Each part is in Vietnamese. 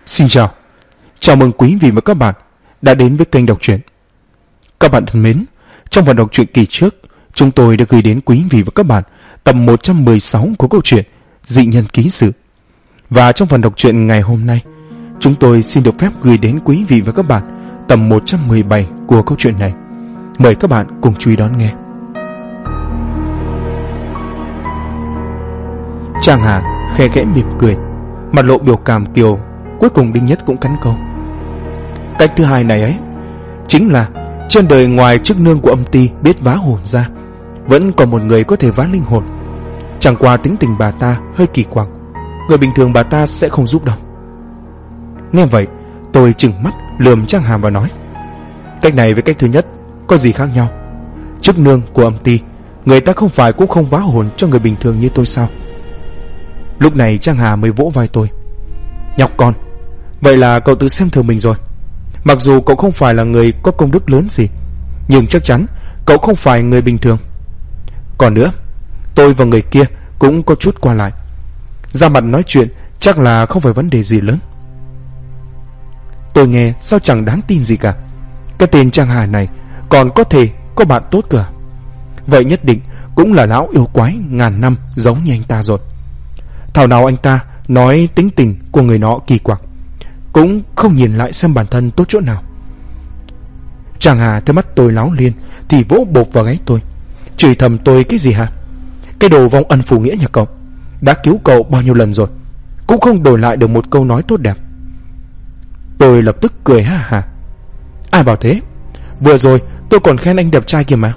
Xin chào, chào mừng quý vị và các bạn đã đến với kênh đọc truyện. Các bạn thân mến, trong phần đọc truyện kỳ trước, chúng tôi đã gửi đến quý vị và các bạn tập 116 của câu chuyện Dị Nhân Ký Sự. Và trong phần đọc truyện ngày hôm nay, chúng tôi xin được phép gửi đến quý vị và các bạn tập 117 của câu chuyện này. Mời các bạn cùng chú ý đón nghe. Trang Hà khe khẽ mỉm cười, mặt lộ biểu cảm kiều. Cuối cùng Đinh Nhất cũng cắn câu. Cách thứ hai này ấy chính là trên đời ngoài chức nương của âm ty biết vá hồn ra, vẫn còn một người có thể vá linh hồn. Chẳng qua tính tình bà ta hơi kỳ quặc, người bình thường bà ta sẽ không giúp đâu. Nghe vậy, tôi trừng mắt lườm Trang Hà và nói: cách này với cách thứ nhất có gì khác nhau? Chức nương của âm ty, người ta không phải cũng không vá hồn cho người bình thường như tôi sao? Lúc này Trang Hà mới vỗ vai tôi: nhóc con, vậy là cậu tự xem thường mình rồi. Mặc dù cậu không phải là người có công đức lớn gì, nhưng chắc chắn cậu không phải người bình thường. Còn nữa, tôi và người kia cũng có chút qua lại, ra mặt nói chuyện chắc là không phải vấn đề gì lớn. Tôi nghe sao chẳng đáng tin gì cả. Cái tên Trang Hà này còn có thể có bạn tốt cả. Vậy nhất định cũng là lão yêu quái ngàn năm giống như anh ta rồi. Thảo nào anh ta nói tính tình của người nó kỳ quặc, cũng không nhìn lại xem bản thân tốt chỗ nào. Trang Hà thấy mắt tôi láo liên thì vỗ bộp vào gáy tôi, chửi thầm tôi cái gì hả? Cái đồ vong ân phụ nghĩa nhà cậu, đã cứu cậu bao nhiêu lần rồi, cũng không đổi lại được một câu nói tốt đẹp. Tôi lập tức cười ha hả. Ai bảo thế? Vừa rồi tôi còn khen anh đẹp trai kìa mà.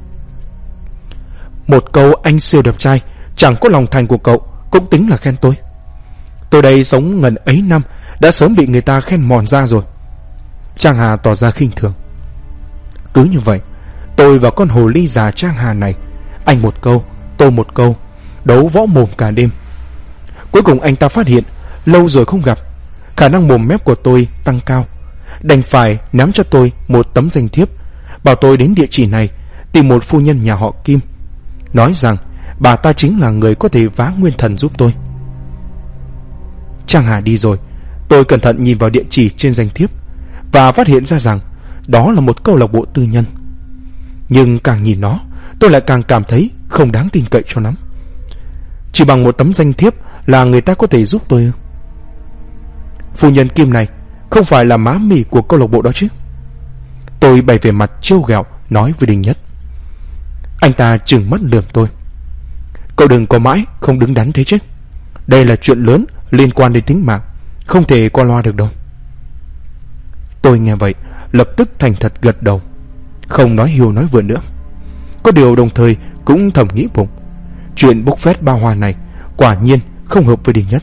Một câu anh siêu đẹp trai chẳng có lòng thành của cậu cũng tính là khen tôi. Tôi đây sống ngần ấy năm đã sớm bị người ta khen mòn ra rồi. Trang Hà tỏ ra khinh thường. Cứ như vậy, tôi và con hồ ly già Trang Hà này, anh một câu tôi một câu, đấu võ mồm cả đêm. Cuối cùng anh ta phát hiện lâu rồi không gặp, khả năng mồm mép của tôi tăng cao, đành phải ném cho tôi một tấm danh thiếp, bảo tôi đến địa chỉ này tìm một phu nhân nhà họ Kim, nói rằng bà ta chính là người có thể vá nguyên thần giúp tôi. Trang Hà đi rồi, tôi cẩn thận nhìn vào địa chỉ trên danh thiếp và phát hiện ra rằng đó là một câu lạc bộ tư nhân. Nhưng càng nhìn nó, tôi lại càng cảm thấy không đáng tin cậy cho lắm. Chỉ bằng một tấm danh thiếp là người ta có thể giúp tôi ư? Phu nhân Kim này không phải là má mì của câu lạc bộ đó chứ? Tôi bày về mặt trêu ghẹo nói với Đinh Nhất. Anh ta trừng mắt lườm tôi. Cậu đừng có mãi không đứng đắn thế chứ. Đây là chuyện lớn liên quan đến tính mạng, không thể qua loa được đâu. Tôi nghe vậy lập tức thành thật gật đầu, không nói hiu nói vượn nữa. Có điều đồng thời cũng thầm nghĩ bụng, chuyện bốc phét ba hoa này quả nhiên không hợp với Đinh Nhất.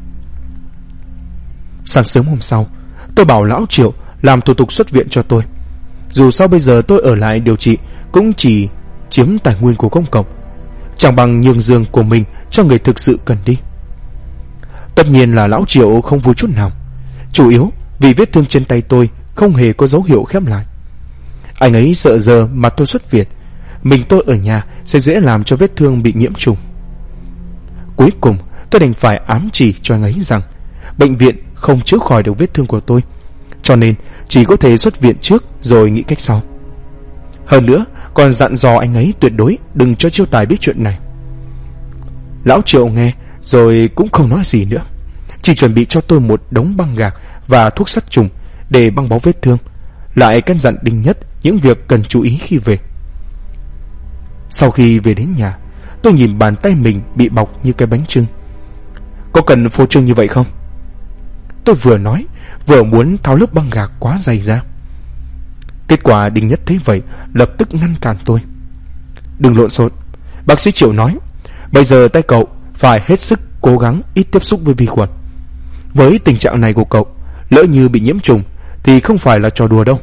Sáng sớm hôm sau, tôi bảo lão Triệu làm thủ tục xuất viện cho tôi. Dù sao bây giờ tôi ở lại điều trị cũng chỉ chiếm tài nguyên của công cộng, chẳng bằng nhường giường của mình cho người thực sự cần đi. Tất nhiên là lão Triệu không vui chút nào, chủ yếu vì vết thương trên tay tôi không hề có dấu hiệu khép lại. Anh ấy sợ giờ mà tôi xuất viện, mình tôi ở nhà sẽ dễ làm cho vết thương bị nhiễm trùng. Cuối cùng tôi đành phải ám chỉ cho anh ấy rằng bệnh viện không chữa khỏi được vết thương của tôi, cho nên chỉ có thể xuất viện trước rồi nghĩ cách sau. Hơn nữa còn dặn dò anh ấy tuyệt đối đừng cho Chiêu Tài biết chuyện này. Lão Triệu nghe rồi cũng không nói gì nữa, chỉ chuẩn bị cho tôi một đống băng gạc và thuốc sát trùng để băng bó vết thương, lại căn dặn Đinh Nhất những việc cần chú ý khi về. Sau khi về đến nhà, tôi nhìn bàn tay mình bị bọc như cái bánh chưng. Có cần phô trương như vậy không? Tôi vừa nói vừa muốn tháo lớp băng gạc quá dày ra. Kết quả Đinh Nhất thấy vậy lập tức ngăn cản tôi. Đừng lộn xộn, bác sĩ Triệu nói bây giờ tay cậu phải hết sức cố gắng ít tiếp xúc với vi khuẩn. Với tình trạng này của cậu, lỡ như bị nhiễm trùng thì không phải là trò đùa đâu.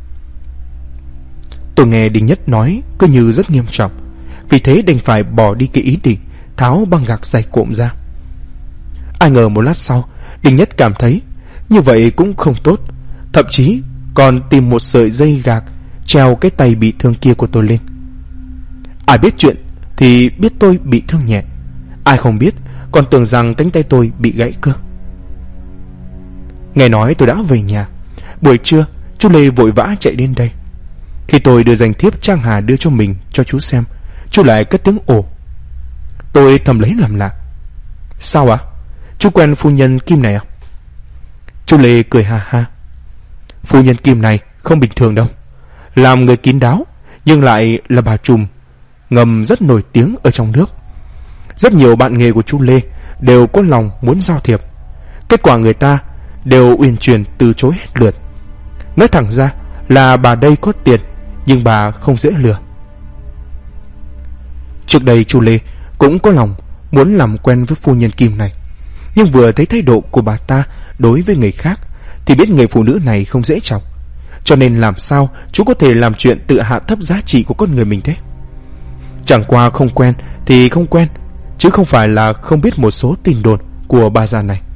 Tôi nghe Đinh Nhất nói cứ như rất nghiêm trọng, vì thế đành phải bỏ đi cái ý định tháo băng gạc dày cộm ra. Ai ngờ một lát sau, Đinh Nhất cảm thấy như vậy cũng không tốt, thậm chí còn tìm một sợi dây gạc treo cái tay bị thương kia của tôi lên. Ai biết chuyện thì biết tôi bị thương nhẹ, ai không biết còn tưởng rằng cánh tay tôi bị gãy cơ. Nghe nói tôi đã về nhà. Buổi trưa chú Lê vội vã chạy đến đây. Khi tôi đưa danh thiếp Trang Hà đưa cho mình cho chú xem, chú lại cất tiếng ồ. Tôi thầm lấy làm lạ. Sao ạ? Chú quen phu nhân Kim này à? Chú Lê cười ha ha. Phu nhân Kim này không bình thường đâu. Làm người kín đáo, nhưng lại là bà trùm ngầm rất nổi tiếng ở trong nước. Rất nhiều bạn nghề của chú Lê đều có lòng muốn giao thiệp. Kết quả người ta đều uyển chuyển từ chối hết lượt. Nói thẳng ra là bà đây có tiền, nhưng bà không dễ lừa. Trước đây chú Lê cũng có lòng muốn làm quen với phu nhân Kim này, nhưng vừa thấy thái độ của bà ta đối với người khác thì biết người phụ nữ này không dễ chọc. Cho nên làm sao chú có thể làm chuyện tự hạ thấp giá trị của con người mình thế? Chẳng qua không quen thì không quen, chứ không phải là không biết một số tin đồn của bà già này.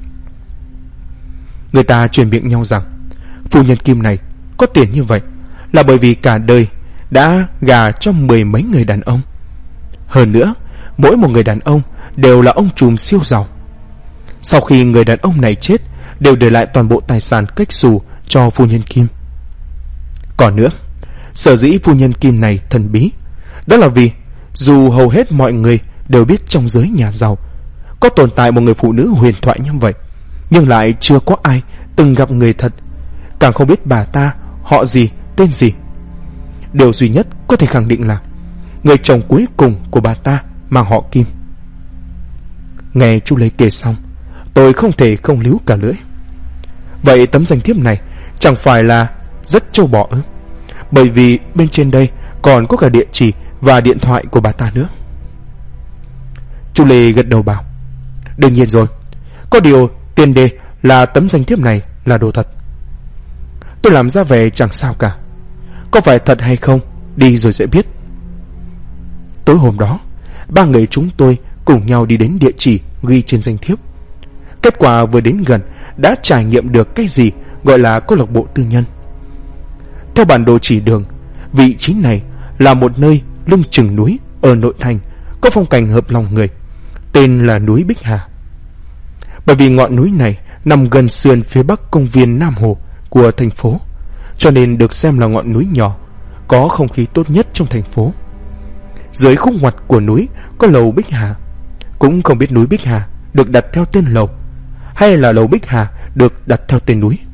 Người ta truyền miệng nhau rằng phu nhân Kim này có tiền như vậy là bởi vì cả đời đã gả cho 10 mấy người đàn ông. Hơn nữa, mỗi một người đàn ông đều là ông trùm siêu giàu. Sau khi người đàn ông này chết, đều để lại toàn bộ tài sản cách xù cho phu nhân Kim. Còn nữa, sở dĩ phu nhân Kim này thần bí, đó là vì dù hầu hết mọi người đều biết trong giới nhà giàu có tồn tại một người phụ nữ huyền thoại như vậy, nhưng lại chưa có ai từng gặp người thật, càng không biết bà ta họ gì, tên gì. Điều duy nhất có thể khẳng định là người chồng cuối cùng của bà ta mang họ Kim. Nghe chú Lê kể xong, tôi không thể không líu cả lưỡi. Vậy tấm danh thiếp này chẳng phải là rất trâu bò ư? Bởi vì bên trên đây còn có cả địa chỉ và điện thoại của bà ta nữa. Chú Lê gật đầu bảo, đương nhiên rồi. Có điều tiền đề là tấm danh thiếp này là đồ thật. Tôi làm ra vẻ chẳng sao cả. Có phải thật hay không, đi rồi sẽ biết. Tối hôm đó, ba người chúng tôi cùng nhau đi đến địa chỉ ghi trên danh thiếp. Kết quả vừa đến gần đã trải nghiệm được cái gì gọi là câu lạc bộ tư nhân. Theo bản đồ chỉ đường, vị trí này là một nơi lưng chừng núi ở nội thành, có phong cảnh hợp lòng người, tên là núi Bích Hà. Bởi vì ngọn núi này nằm gần sườn phía bắc công viên Nam Hồ của thành phố, cho nên được xem là ngọn núi nhỏ, có không khí tốt nhất trong thành phố. Dưới khúc ngoặt của núi có lầu Bích Hà. Cũng không biết núi Bích Hà được đặt theo tên lầu, hay là lầu Bích Hà được đặt theo tên núi.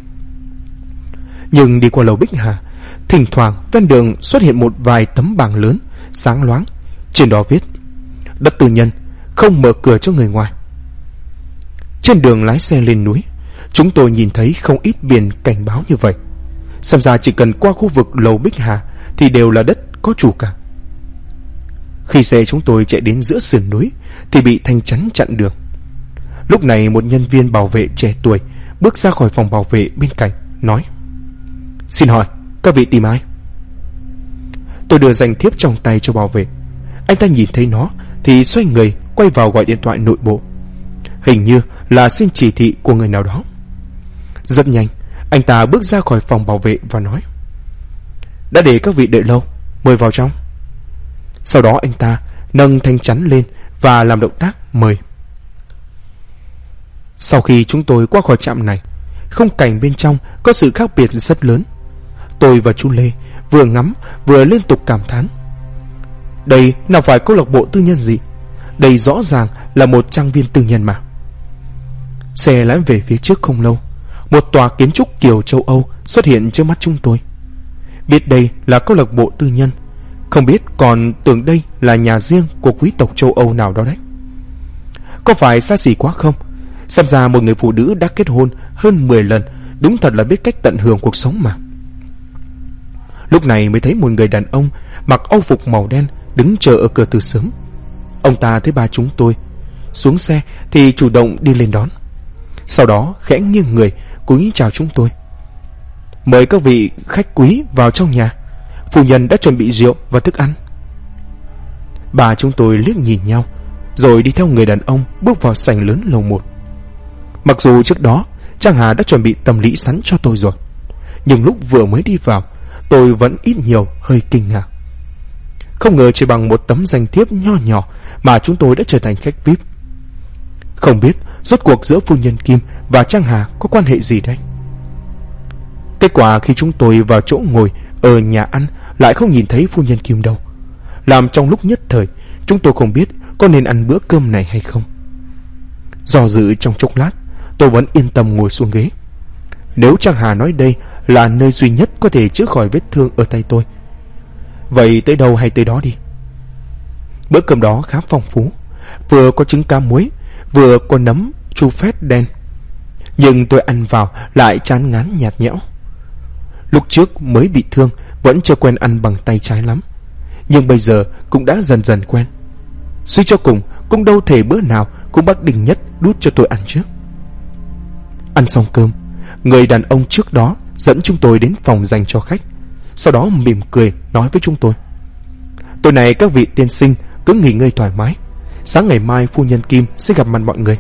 Nhưng đi qua lầu Bích Hà, thỉnh thoảng ven đường xuất hiện một vài tấm bảng lớn sáng loáng, trên đó viết đất tư nhân, không mở cửa cho người ngoài. Trên đường lái xe lên núi, chúng tôi nhìn thấy không ít biển cảnh báo như vậy. Xem ra chỉ cần qua khu vực lầu Bích Hà thì đều là đất có chủ cả. Khi xe chúng tôi chạy đến giữa sườn núi thì bị thanh chắn chặn đường. Lúc này một nhân viên bảo vệ trẻ tuổi bước ra khỏi phòng bảo vệ bên cạnh, nói: "Xin hỏi, các vị tìm ai?" Tôi đưa danh thiếp trong tay cho bảo vệ. Anh ta nhìn thấy nó thì xoay người quay vào gọi điện thoại nội bộ. Hình như là xin chỉ thị của người nào đó. Rất nhanh, anh ta bước ra khỏi phòng bảo vệ và nói: "Đã để các vị đợi lâu, mời vào trong." Sau đó anh ta nâng thanh chắn lên và làm động tác mời. Sau khi chúng tôi qua khỏi trạm này, khung cảnh bên trong có sự khác biệt rất lớn. Tôi và chú Lê vừa ngắm vừa liên tục cảm thán. Đây nào phải câu lạc bộ tư nhân gì, đây rõ ràng là một trang viên tư nhân mà. Xe lái về phía trước không lâu, một tòa kiến trúc kiểu châu Âu xuất hiện trước mắt chúng tôi. Biết đây là câu lạc bộ tư nhân, không biết còn tưởng đây là nhà riêng của quý tộc châu Âu nào đó đấy. Có phải xa xỉ quá không? Xem ra một người phụ nữ đã kết hôn hơn 10 lần đúng thật là biết cách tận hưởng cuộc sống mà. Lúc này mới thấy một người đàn ông mặc âu phục màu đen đứng chờ ở cửa từ sớm. Ông ta thấy ba chúng tôi xuống xe thì chủ động đi lên đón. Sau đó khẽ nghiêng người cúi chào chúng tôi: "Mời các vị khách quý vào trong nhà, phu nhân đã chuẩn bị rượu và thức ăn." Bà chúng tôi liếc nhìn nhau rồi đi theo người đàn ông bước vào sảnh lớn lầu 1. Mặc dù trước đó Trang Hà đã chuẩn bị tâm lý sẵn cho tôi rồi, nhưng lúc vừa mới đi vào, tôi vẫn ít nhiều hơi kinh ngạc. Không ngờ chỉ bằng một tấm danh thiếp nho nhỏ mà chúng tôi đã trở thành khách VIP. Không biết rốt cuộc giữa phu nhân Kim và Trang Hà có quan hệ gì đây? Kết quả khi chúng tôi vào chỗ ngồi ở nhà ăn lại không nhìn thấy phu nhân Kim đâu, làm trong lúc nhất thời chúng tôi không biết có nên ăn bữa cơm này hay không. Do dự trong chốc lát, tôi vẫn yên tâm ngồi xuống ghế. Nếu Trang Hà nói đây là nơi duy nhất có thể chữa khỏi vết thương ở tay tôi, vậy tới đâu hay tới đó đi. Bữa cơm đó khá phong phú, vừa có trứng cá muối, vừa có nấm chu phét đen. Nhưng tôi ăn vào lại chán ngán nhạt nhẽo. Lúc trước mới bị thương vẫn chưa quen ăn bằng tay trái lắm, nhưng bây giờ cũng đã dần dần quen. Suy cho cùng cũng đâu thể bữa nào cũng bác Đinh Nhất đút cho tôi ăn trước. Ăn xong cơm, người đàn ông trước đó dẫn chúng tôi đến phòng dành cho khách, sau đó mỉm cười nói với chúng tôi: tối nay các vị tiên sinh cứ nghỉ ngơi thoải mái, sáng ngày mai phu nhân Kim sẽ gặp mặt mọi người.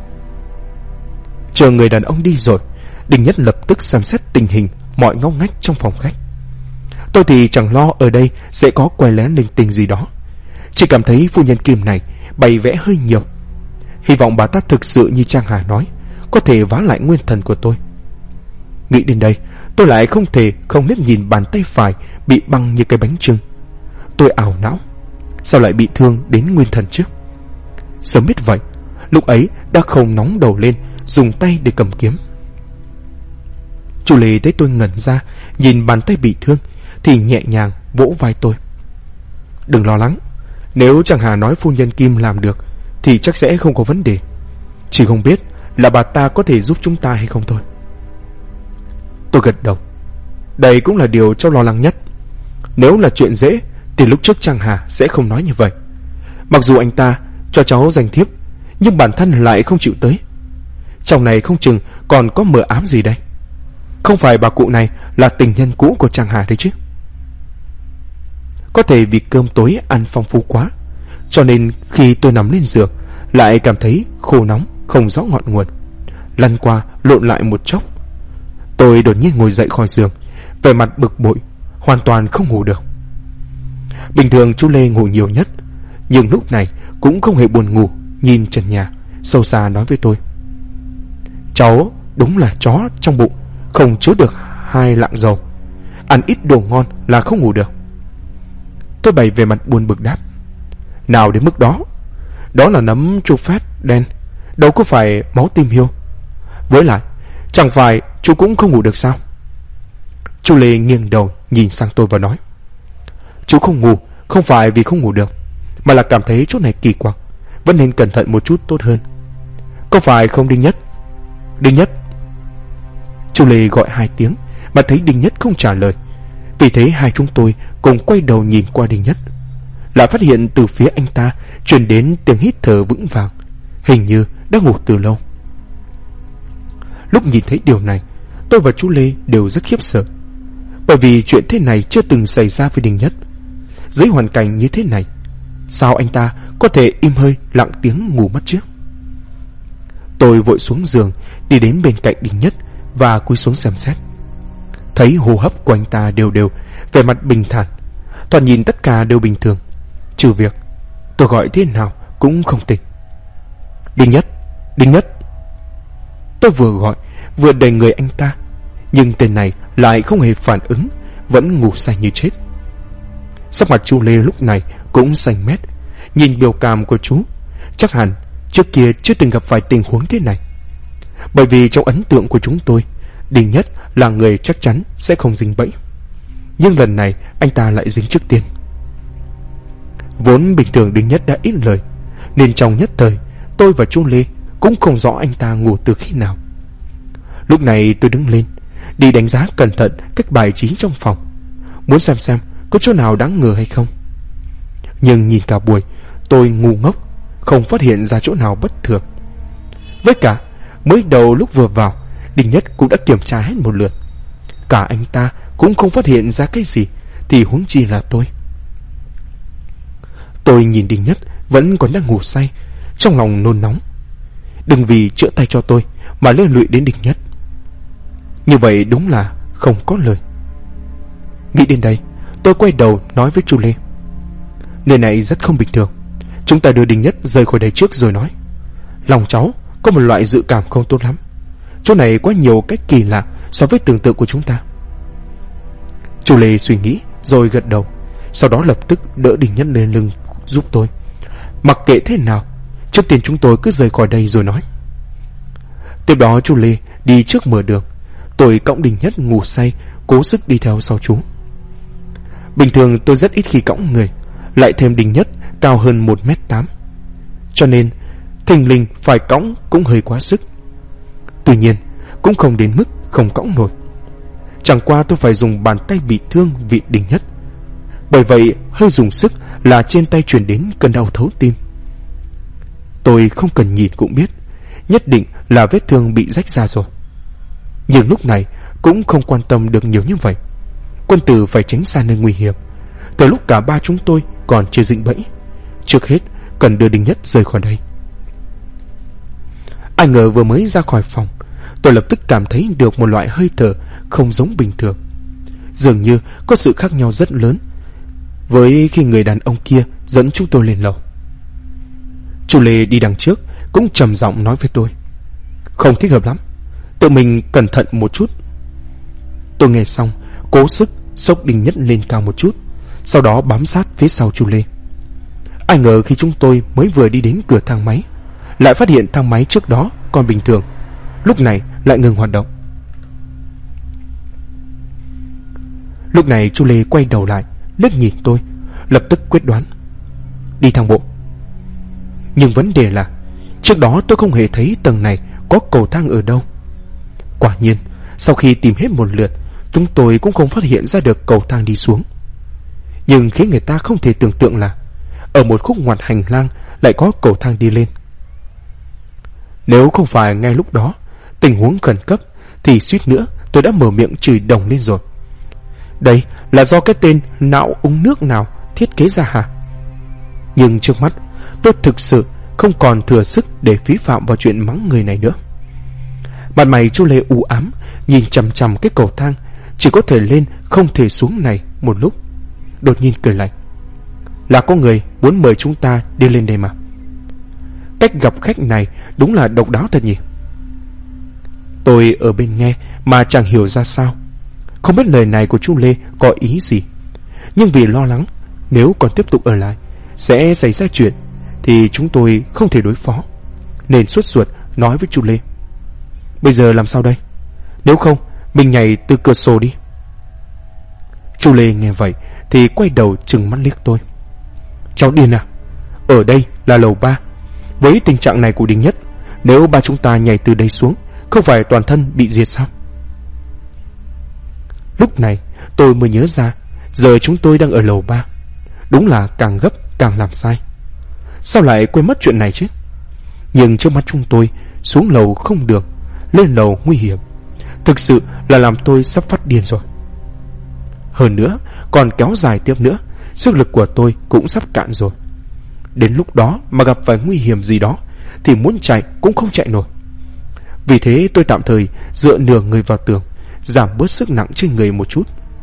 Chờ người đàn ông đi rồi, Đinh Nhất lập tức xem xét tình hình mọi ngóc ngách trong phòng khách. Tôi thì chẳng lo ở đây sẽ có quay lén linh tinh gì đó, chỉ cảm thấy phu nhân Kim này bày vẽ hơi nhiều. Hy vọng bà ta thực sự như Trang Hà nói, có thể vá lại nguyên thần của tôi. Nghĩ đến đây, tôi lại không thể không liếc nhìn bàn tay phải bị băng như cái bánh chưng. Tôi ảo não, sao lại bị thương đến nguyên thần chứ? Sớm biết vậy, lúc ấy đã không nóng đầu lên dùng tay để cầm kiếm. Chú Lê thấy tôi ngẩn ra nhìn bàn tay bị thương thì nhẹ nhàng vỗ vai tôi: đừng lo lắng, nếu Trang Hà nói phu nhân Kim làm được thì chắc sẽ không có vấn đề, chỉ không biết là bà ta có thể giúp chúng ta hay không thôi. Tôi gật đầu. Đây cũng là điều cháu lo lắng nhất. Nếu là chuyện dễ thì lúc trước Trang Hà sẽ không nói như vậy. Mặc dù anh ta cho cháu danh thiếp, nhưng bản thân lại không chịu tới. Trong này không chừng còn có mờ ám gì đây. Không phải bà cụ này là tình nhân cũ của Trang Hà đấy chứ? Có thể vì cơm tối ăn phong phú quá, cho nên khi tôi nằm lên giường lại cảm thấy khô nóng không rõ ngọn nguồn, lăn qua lộn lại một chốc. Tôi đột nhiên ngồi dậy khỏi giường, vẻ mặt bực bội, hoàn toàn không ngủ được. Bình thường chú Lê ngủ nhiều nhất, nhưng lúc này cũng không hề buồn ngủ, nhìn trần nhà sâu xa nói với tôi: cháu đúng là chó trong bụng không chứa được 2 lạng dầu, ăn ít đồ ngon là không ngủ được. Tôi bày về mặt buồn bực đáp: nào đến mức đó, đó là nấm chu phét đen, đâu có phải máu tim hiêu. Với lại chẳng phải chú cũng không ngủ được sao? Chú Lê nghiêng đầu nhìn sang tôi và nói: chú không ngủ không phải vì không ngủ được, mà là cảm thấy chỗ này kỳ quặc, vẫn nên cẩn thận một chút tốt hơn. Có phải không Đinh Nhất? Đinh Nhất. Chú Lê gọi 2 tiếng mà thấy Đinh Nhất không trả lời. Vì thế hai chúng tôi cùng quay đầu nhìn qua Đinh Nhất, lại phát hiện từ phía anh ta truyền đến tiếng hít thở vững vàng, hình như đã ngủ từ lâu. Lúc nhìn thấy điều này, tôi và chú Lê đều rất khiếp sợ, bởi vì chuyện thế này chưa từng xảy ra với Đinh Nhất. Dưới hoàn cảnh như thế này, sao anh ta có thể im hơi lặng tiếng ngủ mất chứ? Tôi vội xuống giường đi đến bên cạnh Đinh Nhất và cúi xuống xem xét. Thấy hô hấp của anh ta đều đều, vẻ mặt bình thản, thoạt nhìn tất cả đều bình thường, trừ việc tôi gọi thế nào cũng không tỉnh. Đinh Nhất, Đinh Nhất. Tôi vừa gọi vừa đẩy người anh ta, nhưng tên này lại không hề phản ứng, vẫn ngủ say như chết. Sắc mặt chú Lê lúc này cũng xanh mét. Nhìn biểu cảm của chú, chắc hẳn trước kia chưa từng gặp phải tình huống thế này. Bởi vì trong ấn tượng của chúng tôi, Đinh Nhất là người chắc chắn sẽ không dính bẫy, nhưng lần này anh ta lại dính trước tiên. Vốn bình thường Đinh Nhất đã ít lời, nên trong nhất thời tôi và chú Lê cũng không rõ anh ta ngủ từ khi nào. Lúc này tôi đứng lên, đi đánh giá cẩn thận các bài trí trong phòng, muốn xem có chỗ nào đáng ngờ hay không. Nhưng nhìn cả buổi, tôi ngu ngốc, không phát hiện ra chỗ nào bất thường. Với cả, mới đầu lúc vừa vào, Đinh Nhất cũng đã kiểm tra hết một lượt, cả anh ta cũng không phát hiện ra cái gì, thì huống chi là tôi. Tôi nhìn Đinh Nhất vẫn còn đang ngủ say, trong lòng nôn nóng. Đừng vì chữa tay cho tôi mà liên lụy đến Đinh Nhất. Như vậy đúng là không có lời. Nghĩ đến đây, tôi quay đầu nói với chú Lê: nơi này rất không bình thường, chúng ta đưa Đinh Nhất rời khỏi đây trước rồi nói. Lòng cháu có một loại dự cảm không tốt lắm. Chỗ này quá nhiều cách kỳ lạ so với tưởng tượng của chúng ta. Chu Lê suy nghĩ rồi gật đầu, sau đó lập tức đỡ Đình Nhất lên lưng giúp tôi. Mặc kệ thế nào, trước tiên chúng tôi cứ rời khỏi đây rồi nói. Tiếp đó Chu Lê đi trước mở đường, tôi cõng Đình Nhất ngủ say, cố sức đi theo sau chú. Bình thường tôi rất ít khi cõng người, lại thêm Đình Nhất cao hơn 1m8, cho nên thình lình phải cõng cũng hơi quá sức. Tuy nhiên cũng không đến mức không cõng nổi. Chẳng qua tôi phải dùng bàn tay bị thương vịn Đình Nhất, bởi vậy hơi dùng sức là trên tay truyền đến cơn đau thấu tim. Tôi không cần nhìn cũng biết, nhất định là vết thương bị rách ra rồi. Nhưng lúc này cũng không quan tâm được nhiều như vậy. Quân tử phải tránh xa nơi nguy hiểm. Từ lúc cả ba chúng tôi còn chưa dính bẫy, trước hết cần đưa Đình Nhất rời khỏi đây. Ai ngờ vừa mới ra khỏi phòng, tôi lập tức cảm thấy được một loại hơi thở không giống bình thường. Dường như có sự khác nhau rất lớn với khi người đàn ông kia dẫn chúng tôi lên lầu. Chu Lê đi đằng trước cũng trầm giọng nói với tôi, không thích hợp lắm, tự mình cẩn thận một chút. Tôi nghe xong cố sức xốc Đình Nhất lên cao một chút, sau đó bám sát phía sau Chu Lê. Ai ngờ khi chúng tôi mới vừa đi đến cửa thang máy, lại phát hiện thang máy trước đó còn bình thường, lúc này lại ngừng hoạt động. Lúc này Chu Lê quay đầu lại liếc nhìn tôi, lập tức quyết đoán đi thang bộ. Nhưng vấn đề là trước đó tôi không hề thấy tầng này có cầu thang ở đâu. Quả nhiên sau khi tìm hết một lượt, chúng tôi cũng không phát hiện ra được cầu thang đi xuống. Nhưng khiến người ta không thể tưởng tượng là ở một khúc ngoặt hành lang lại có cầu thang đi lên. Nếu không phải ngay lúc đó tình huống khẩn cấp thì suýt nữa tôi đã mở miệng chửi đồng lên rồi. Đây là do cái tên nạo uống nước nào thiết kế ra hả? Nhưng trước mắt tôi thực sự không còn thừa sức để phí phạm vào chuyện mắng người này nữa. Mặt mày Chu Lê u ám nhìn chằm chằm cái cầu thang chỉ có thể lên không thể xuống này một lúc, đột nhiên cười lạnh. Là có người muốn mời chúng ta đi lên đây mà. Cách gặp khách này đúng là độc đáo thật nhỉ. Tôi ở bên nghe mà chẳng hiểu ra sao, không biết lời này của Chu Lê có ý gì. Nhưng vì lo lắng nếu còn tiếp tục ở lại sẽ xảy ra chuyện thì chúng tôi không thể đối phó, nên sốt ruột nói với Chu Lê, bây giờ làm sao đây? Nếu không mình nhảy từ cửa sổ đi. Chu Lê nghe vậy thì quay đầu trừng mắt liếc tôi. Cháu điên à? Ở đây là lầu 3. Với tình trạng này của Đình Nhất, nếu ba chúng ta nhảy từ đây xuống, không phải toàn thân bị diệt sao? Lúc này tôi mới nhớ ra, giờ chúng tôi đang ở lầu 3. Đúng là càng gấp càng làm sai. Sao lại quên mất chuyện này chứ? Nhưng trước mắt chúng tôi, xuống lầu không được, lên lầu nguy hiểm. Thực sự là làm tôi sắp phát điên rồi. Hơn nữa, còn kéo dài tiếp nữa, sức lực của tôi cũng sắp cạn rồi. Đến lúc đó mà gặp phải nguy hiểm gì đó thì muốn chạy cũng không chạy nổi. Vì thế tôi tạm thời dựa nửa người vào tường, giảm bớt sức nặng trên người một chút.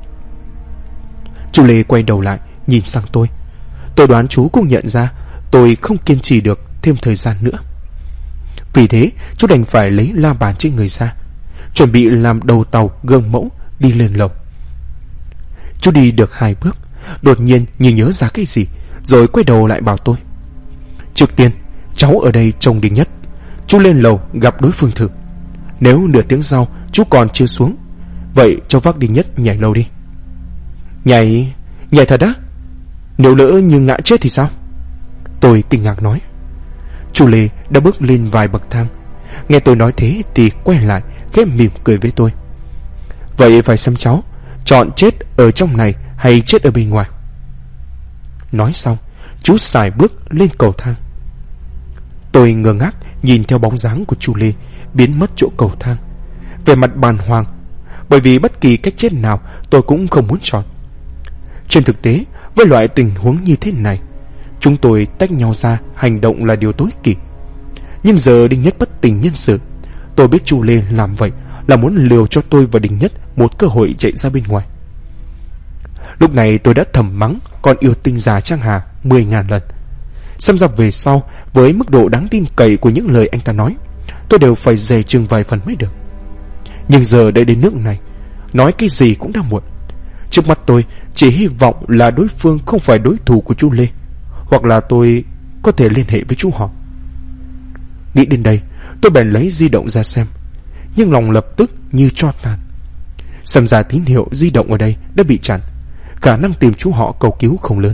Chu Lê quay đầu lại nhìn sang tôi. Tôi đoán chú cũng nhận ra tôi không kiên trì được thêm thời gian nữa. Vì thế chú đành phải lấy la bàn trên người ra, chuẩn bị làm đầu tàu gương mẫu đi lên lầu. Chú đi được 2 bước, đột nhiên như nhớ ra cái gì, rồi quay đầu lại bảo tôi, trước tiên cháu ở đây trông Đình Nhất, chú lên lầu gặp đối phương thử. Nếu nửa tiếng sau chú còn chưa xuống, vậy cháu vác Đình Nhất nhảy lầu đi. Nhảy thật á? Nếu lỡ như ngã chết thì sao? Tôi kinh ngạc nói. Chu Lê đã bước lên vài bậc thang, nghe tôi nói thế thì quay lại khẽ mỉm cười với tôi. Vậy phải xem cháu chọn chết ở trong này hay chết ở bên ngoài. Nói xong chú sải bước lên cầu thang. Tôi ngơ ngác nhìn theo bóng dáng của Chu Lê biến mất chỗ cầu thang, về mặt bàng hoàng, bởi vì bất kỳ cách chết nào tôi cũng không muốn chọn. Trên thực tế, với loại tình huống như thế này, chúng tôi tách nhau ra hành động là điều tối kỵ. Nhưng giờ Đình Nhất bất tỉnh nhân sự, tôi biết Chu Lê làm vậy là muốn liều cho tôi và Đình Nhất một cơ hội chạy ra bên ngoài. Lúc này tôi đã thầm mắng con yêu tinh già Trang Hà 10.000 lần. Xem ra về sau, với mức độ đáng tin cậy của những lời anh ta nói, tôi đều phải dè chừng vài phần mới được. Nhưng giờ đã đến nước này, nói cái gì cũng đã muộn. Trước mắt tôi chỉ hy vọng là đối phương không phải đối thủ của chú Lê, hoặc là tôi có thể liên hệ với chú họ. Nghĩ đến đây, tôi bèn lấy di động ra xem, nhưng lòng lập tức như tro tàn. Xem ra tín hiệu di động ở đây đã bị chặn, khả năng tìm chú họ cầu cứu không lớn.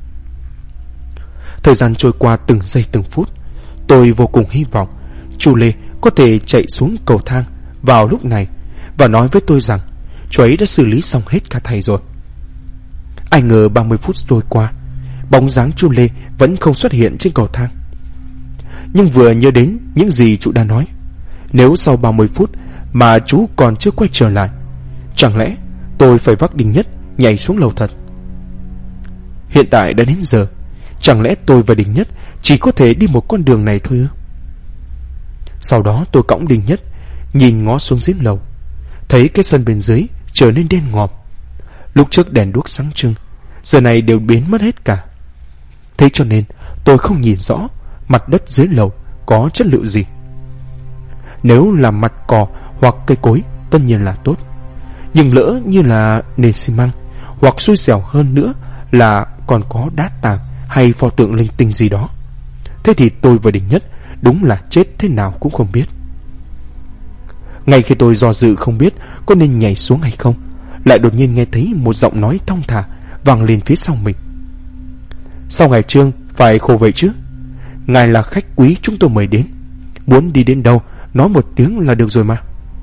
Thời gian trôi qua từng giây từng phút, tôi vô cùng hy vọng chú Lê có thể chạy xuống cầu thang vào lúc này và nói với tôi rằng chú ấy đã xử lý xong hết cả thầy rồi. Ai ngờ 30 phút trôi qua, bóng dáng chú Lê vẫn không xuất hiện trên cầu thang. Nhưng vừa nhớ đến những gì chú đã nói, nếu sau 30 phút mà chú còn chưa quay trở lại, chẳng lẽ tôi phải vác Đinh Nhất nhảy xuống lầu thật? Hiện tại đã đến giờ, chẳng lẽ tôi và Đinh Nhất chỉ có thể đi một con đường này thôi ư? Sau đó tôi cõng Đinh Nhất, nhìn ngó xuống dưới lầu, thấy cái sân bên dưới trở nên đen ngòm. Lúc trước đèn đuốc sáng trưng, giờ này đều biến mất hết cả. Thế cho nên tôi không nhìn rõ mặt đất dưới lầu có chất liệu gì. Nếu là mặt cỏ hoặc cây cối tất nhiên là tốt, nhưng lỡ như là nền xi măng, hoặc xui xẻo hơn nữa là còn có đá tảng hay pho tượng linh tinh gì đó, thế thì tôi và Đinh Nhất đúng là chết thế nào cũng không biết. Ngay khi tôi do dự không biết có nên nhảy xuống hay không, lại đột nhiên nghe thấy một giọng nói thong thả vang lên phía sau mình. Sao ngài Trương phải khổ vậy chứ? Ngài là khách quý chúng tôi mời đến, muốn đi đến đâu nói một tiếng là được rồi mà.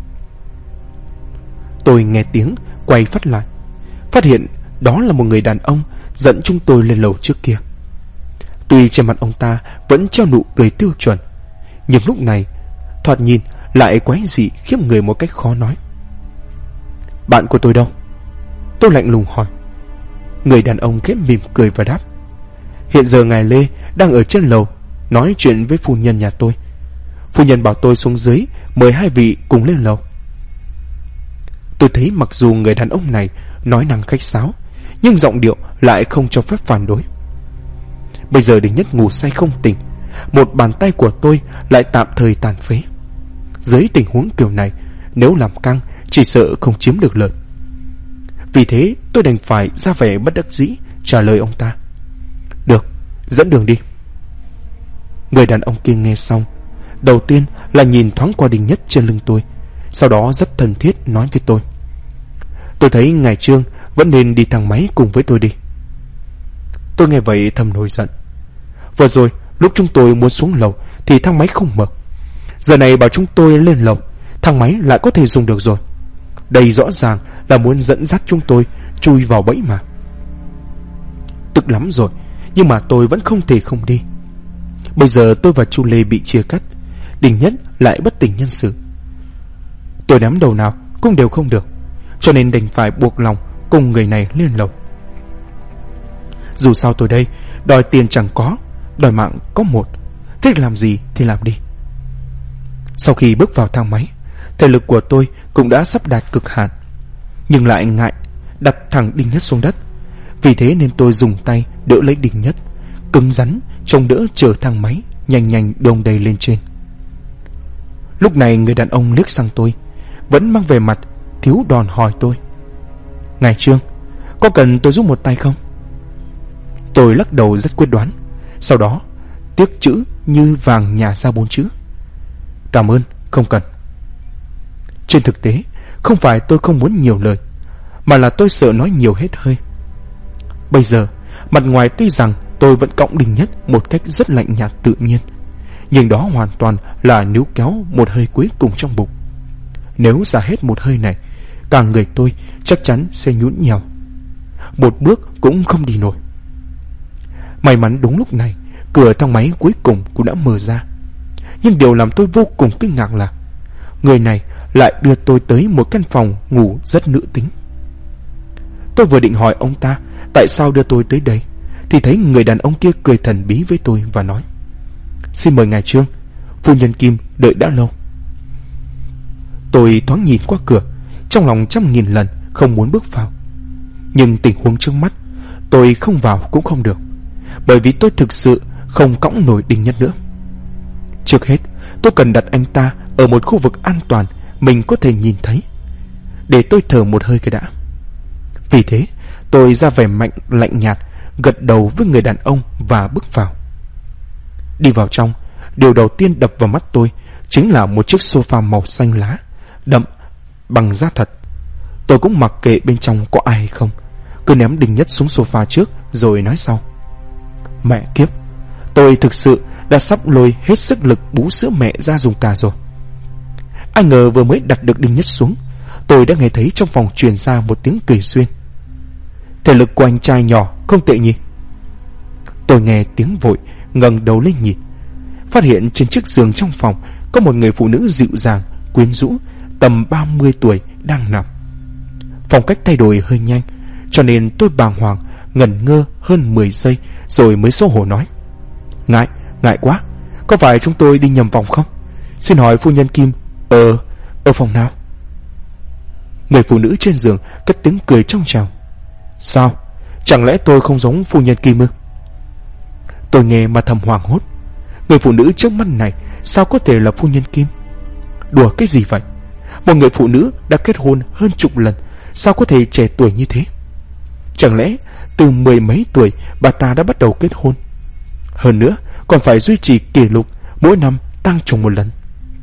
Tôi nghe tiếng quay phát lại, phát hiện đó là một người đàn ông dẫn chúng tôi lên lầu trước kia. Tuy trên mặt ông ta vẫn treo nụ cười tiêu chuẩn, nhưng lúc này thoạt nhìn lại quái dị khiếp người một cách khó nói. Bạn của tôi đâu? Tôi lạnh lùng hỏi. Người đàn ông khẽ mỉm cười và đáp: Hiện giờ ngài Lê đang ở trên lầu nói chuyện với phu nhân nhà tôi. Phu nhân bảo tôi xuống dưới mời hai vị cùng lên lầu. Tôi thấy mặc dù người đàn ông này nói năng khách sáo, nhưng giọng điệu lại không cho phép phản đối. Bây giờ Đinh Nhất ngủ say không tỉnh, một bàn tay của tôi lại tạm thời tàn phế. Dưới tình huống kiểu này, nếu làm căng chỉ sợ không chiếm được lợi. Vì thế tôi đành phải ra vẻ bất đắc dĩ trả lời ông ta: Được, dẫn đường đi. Người đàn ông kia nghe xong, đầu tiên là nhìn thoáng qua Đinh Nhất trên lưng tôi, sau đó rất thân thiết nói với tôi: Tôi thấy ngài Trương vẫn nên đi thang máy cùng với tôi đi. Tôi nghe vậy thầm nổi giận. Vừa rồi lúc chúng tôi muốn xuống lầu thì thang máy không mở, giờ này bảo chúng tôi lên lầu, thang máy lại có thể dùng được rồi. Đây rõ ràng là muốn dẫn dắt chúng tôi chui vào bẫy mà. Tức lắm rồi, nhưng mà tôi vẫn không thể không đi. Bây giờ tôi và chú Lê bị chia cắt, Đinh Nhất lại bất tỉnh nhân sự. Tôi nắm đầu nào cũng đều không được, cho nên đành phải buộc lòng cùng người này lên lầu. Dù sao tôi đây, đòi tiền chẳng có, đòi mạng có một, thích làm gì thì làm đi. Sau khi bước vào thang máy, thể lực của tôi cũng đã sắp đạt cực hạn, nhưng lại ngại đặt thẳng Đinh Nhất xuống đất. Vì thế nên tôi dùng tay đỡ lấy Đinh Nhất, cứng rắn trông đỡ chở thang máy nhanh nhanh đong đầy lên trên. Lúc này người đàn ông liếc sang tôi, vẫn mang vẻ mặt thiếu đòn hỏi tôi: Ngài Trương, có cần tôi giúp một tay không? Tôi lắc đầu rất quyết đoán, sau đó tiếc chữ như vàng nhả ra 4 chữ: Cảm ơn, không cần. Trên thực tế, không phải tôi không muốn nhiều lời, mà là tôi sợ nói nhiều hết hơi. Bây giờ, mặt ngoài tuy rằng tôi vẫn cõng Đinh Nhất một cách rất lạnh nhạt tự nhiên, nhưng đó hoàn toàn là níu kéo một hơi cuối cùng trong bụng. Nếu ra hết một hơi này, cả người tôi chắc chắn sẽ nhũn nhèo, một bước cũng không đi nổi. May mắn đúng lúc này, cửa thang máy cuối cùng cũng đã mở ra. Nhưng điều làm tôi vô cùng kinh ngạc là người này lại đưa tôi tới một căn phòng ngủ rất nữ tính. Tôi vừa định hỏi ông ta tại sao đưa tôi tới đây, thì thấy người đàn ông kia cười thần bí với tôi và nói: Xin mời ngài Trương, phu nhân Kim đợi đã lâu. Tôi thoáng nhìn qua cửa, trong lòng trăm nghìn lần không muốn bước vào. Nhưng tình huống trước mắt, tôi không vào cũng không được, bởi vì tôi thực sự không cõng nổi Đinh Nhất nữa. Trước hết tôi cần đặt anh ta ở một khu vực an toàn mình có thể nhìn thấy, để tôi thở một hơi cái đã. Vì thế tôi ra vẻ lạnh nhạt, gật đầu với người đàn ông và bước vào. Đi vào trong, điều đầu tiên đập vào mắt tôi chính là một chiếc sofa màu xanh lá, đậm bằng da thật. Tôi cũng mặc kệ bên trong có ai hay không, cứ ném Đinh Nhất xuống sofa trước rồi nói sau. Mẹ kiếp, tôi thực sự đã sắp lôi hết sức lực bú sữa mẹ ra dùng cả rồi. Ai ngờ vừa mới đặt được Đinh Nhất xuống, tôi đã nghe thấy trong phòng truyền ra một tiếng cười xuyên. Thể lực của anh trai nhỏ không tệ nhỉ? Tôi nghe tiếng vội ngẩng đầu lên nhìn, phát hiện trên chiếc giường trong phòng có một người phụ nữ dịu dàng, quyến rũ, tầm 30 tuổi đang nằm. Phong cách thay đổi hơi nhanh, cho nên tôi bàng hoàng ngẩn ngơ hơn 10 giây rồi mới xấu hổ nói. Ngại quá, có phải chúng tôi đi nhầm phòng không? Xin hỏi phu nhân Kim ở phòng nào? Người phụ nữ trên giường cất tiếng cười trong trẻo. Sao? Chẳng lẽ tôi không giống phu nhân Kim ư? Tôi nghe mà thầm hoảng hốt. Người phụ nữ trước mắt này sao có thể là phu nhân Kim? Đùa cái gì vậy? Một người phụ nữ đã kết hôn hơn chục lần, sao có thể trẻ tuổi như thế? Chẳng lẽ từ 10 mấy tuổi bà ta đã bắt đầu kết hôn? Hơn nữa còn phải duy trì kỷ lục mỗi năm tăng chồng một lần.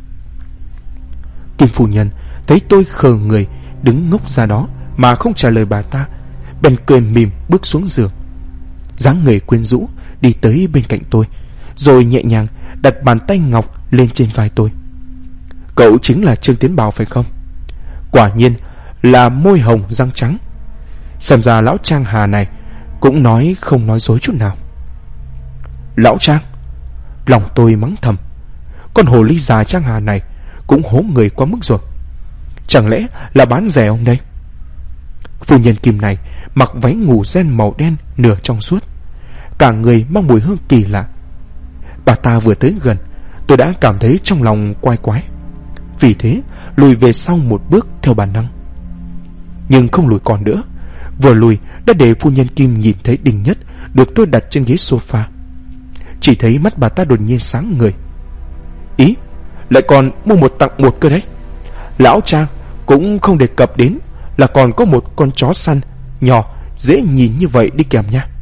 Kim phu nhân thấy tôi khờ người đứng ngốc ra đó mà không trả lời bà ta, bèn cười mỉm bước xuống giường, dáng người quyến rũ đi tới bên cạnh tôi, rồi nhẹ nhàng đặt bàn tay ngọc lên trên vai tôi. Cậu chính là Trương Tiến Bảo phải không? Quả nhiên là môi hồng răng trắng. Xem ra lão Trang Hà này cũng không nói dối chút nào. Lão Trang? Lòng tôi mắng thầm. Con hồ ly già Trang Hà này cũng hố người quá mức rồi. Chẳng lẽ là bán rẻ ông đây? Phu nhân Kim này mặc váy ngủ ren màu đen nửa trong suốt, cả người mang mùi hương kỳ lạ. Bà ta vừa tới gần, tôi đã cảm thấy trong lòng quái quái, vì thế lùi về sau một bước theo bản năng. Nhưng không lùi còn nữa, vừa lùi đã để phu nhân Kim nhìn thấy Đinh Nhất được tôi đặt trên ghế sofa. Chỉ thấy mắt bà ta đột nhiên sáng người. Ý, lại còn mua một tặng một cơ đấy. Lão Trang cũng không đề cập đến là còn có một con chó săn nhỏ dễ nhìn như vậy đi kèm nha.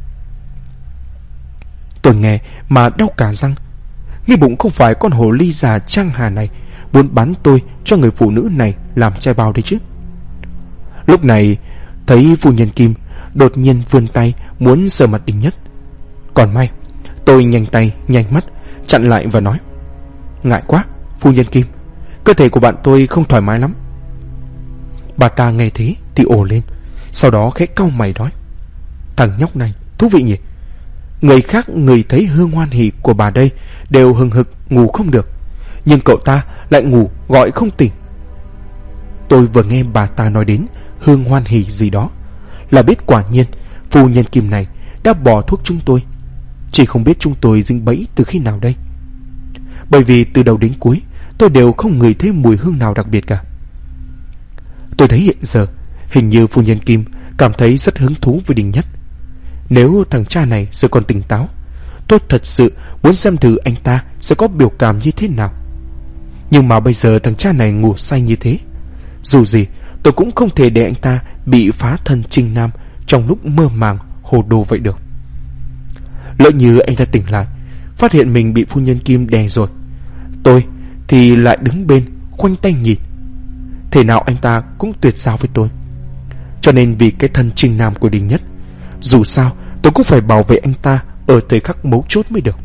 Tôi nghe mà đau cả răng, nghĩ bụng không phải con hồ ly già Trang Hà này muốn bán tôi cho người phụ nữ này làm trai bao đấy chứ. Lúc này thấy phu nhân Kim đột nhiên vươn tay muốn sờ mặt Đinh Nhất. Còn may tôi nhanh tay nhanh mắt chặn lại và nói. Ngại quá, phu nhân Kim, cơ thể của bạn tôi không thoải mái lắm. Bà ta nghe thế thì ồ lên, sau đó khẽ cau mày nói. Thằng nhóc này thú vị nhỉ. Người khác người thấy hương hoan hỉ của bà đây đều hừng hực ngủ không được, nhưng cậu ta lại ngủ gọi không tỉnh. Tôi vừa nghe bà ta nói đến hương hoan hỉ gì đó là biết quả nhiên phu nhân Kim này đã bỏ thuốc chúng tôi, chỉ không biết chúng tôi dính bẫy từ khi nào đây. Bởi vì từ đầu đến cuối tôi đều không ngửi thấy mùi hương nào đặc biệt cả. Tôi thấy hiện giờ hình như phu nhân Kim cảm thấy rất hứng thú với Đinh Nhất. Nếu thằng cha này giờ còn tỉnh táo, tôi thật sự muốn xem thử anh ta sẽ có biểu cảm như thế nào. Nhưng mà bây giờ thằng cha này ngủ say như thế, dù gì tôi cũng không thể để anh ta bị phá thân trinh nam trong lúc mơ màng hồ đồ vậy được. Lỡ như anh ta tỉnh lại phát hiện mình bị phu nhân Kim đè rồi, tôi thì lại đứng bên khoanh tay nhìn, thế nào anh ta cũng tuyệt giao với tôi. Cho nên vì cái thân trinh nam của Đinh Nhất, dù sao tôi cũng phải bảo vệ anh ta ở thời khắc mấu chốt mới được.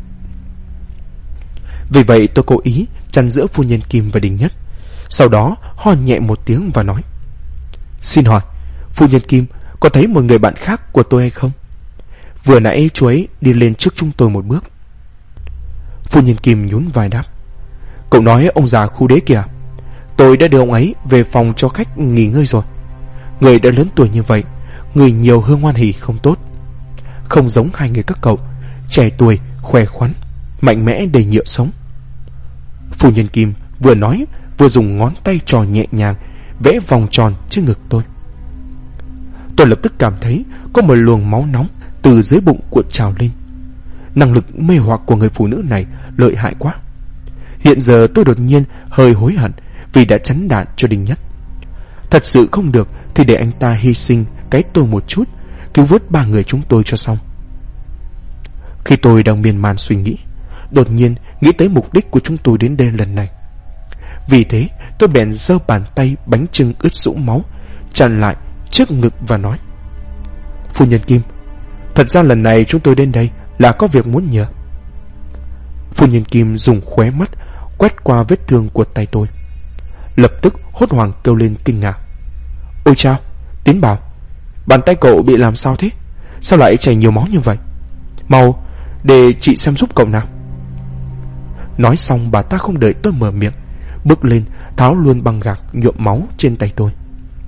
Vì vậy tôi cố ý chặn giữa phu nhân Kim và Đinh Nhất, sau đó ho nhẹ một tiếng và nói. Xin hỏi phu nhân Kim có thấy một người bạn khác của tôi hay không? Vừa nãy chú ấy đi lên trước chúng tôi một bước. Phu nhân Kim nhún vai đáp. Cậu nói ông già khu đế kìa. Tôi đã đưa ông ấy về phòng cho khách nghỉ ngơi rồi. Người đã lớn tuổi như vậy, người nhiều hương hoan hỉ không tốt. Không giống hai người các cậu, trẻ tuổi, khỏe khoắn, mạnh mẽ đầy nhựa sống. Phu nhân Kim vừa nói vừa dùng ngón tay trò nhẹ nhàng vẽ vòng tròn trên ngực tôi. Tôi lập tức cảm thấy có một luồng máu nóng từ dưới bụng cuộn trào lên. Năng lực mê hoặc của người phụ nữ này lợi hại quá. Hiện giờ tôi đột nhiên hơi hối hận vì đã chắn đạn cho Đinh Nhất. Thật sự không được thì để anh ta hy sinh cái tôi một chút, cứu vớt 3 người chúng tôi cho xong. Khi tôi đang miên man suy nghĩ, đột nhiên nghĩ tới mục đích của chúng tôi đến đây lần này. Vì thế tôi bèn giơ bàn tay bánh chưng ướt sũng máu chặn lại trước ngực và nói: Phu nhân Kim, thật ra lần này chúng tôi đến đây là có việc muốn nhờ. Phu nhân Kim dùng khóe mắt quét qua vết thương của tay tôi, lập tức hốt hoảng kêu lên kinh ngạc: Ôi chao, Tiến Bảo, bàn tay cậu bị làm sao thế? Sao lại chảy nhiều máu như vậy? Mau, để chị xem giúp cậu nào. Nói xong bà ta không đợi tôi mở miệng, bước lên tháo luôn băng gạc nhuộm máu trên tay tôi.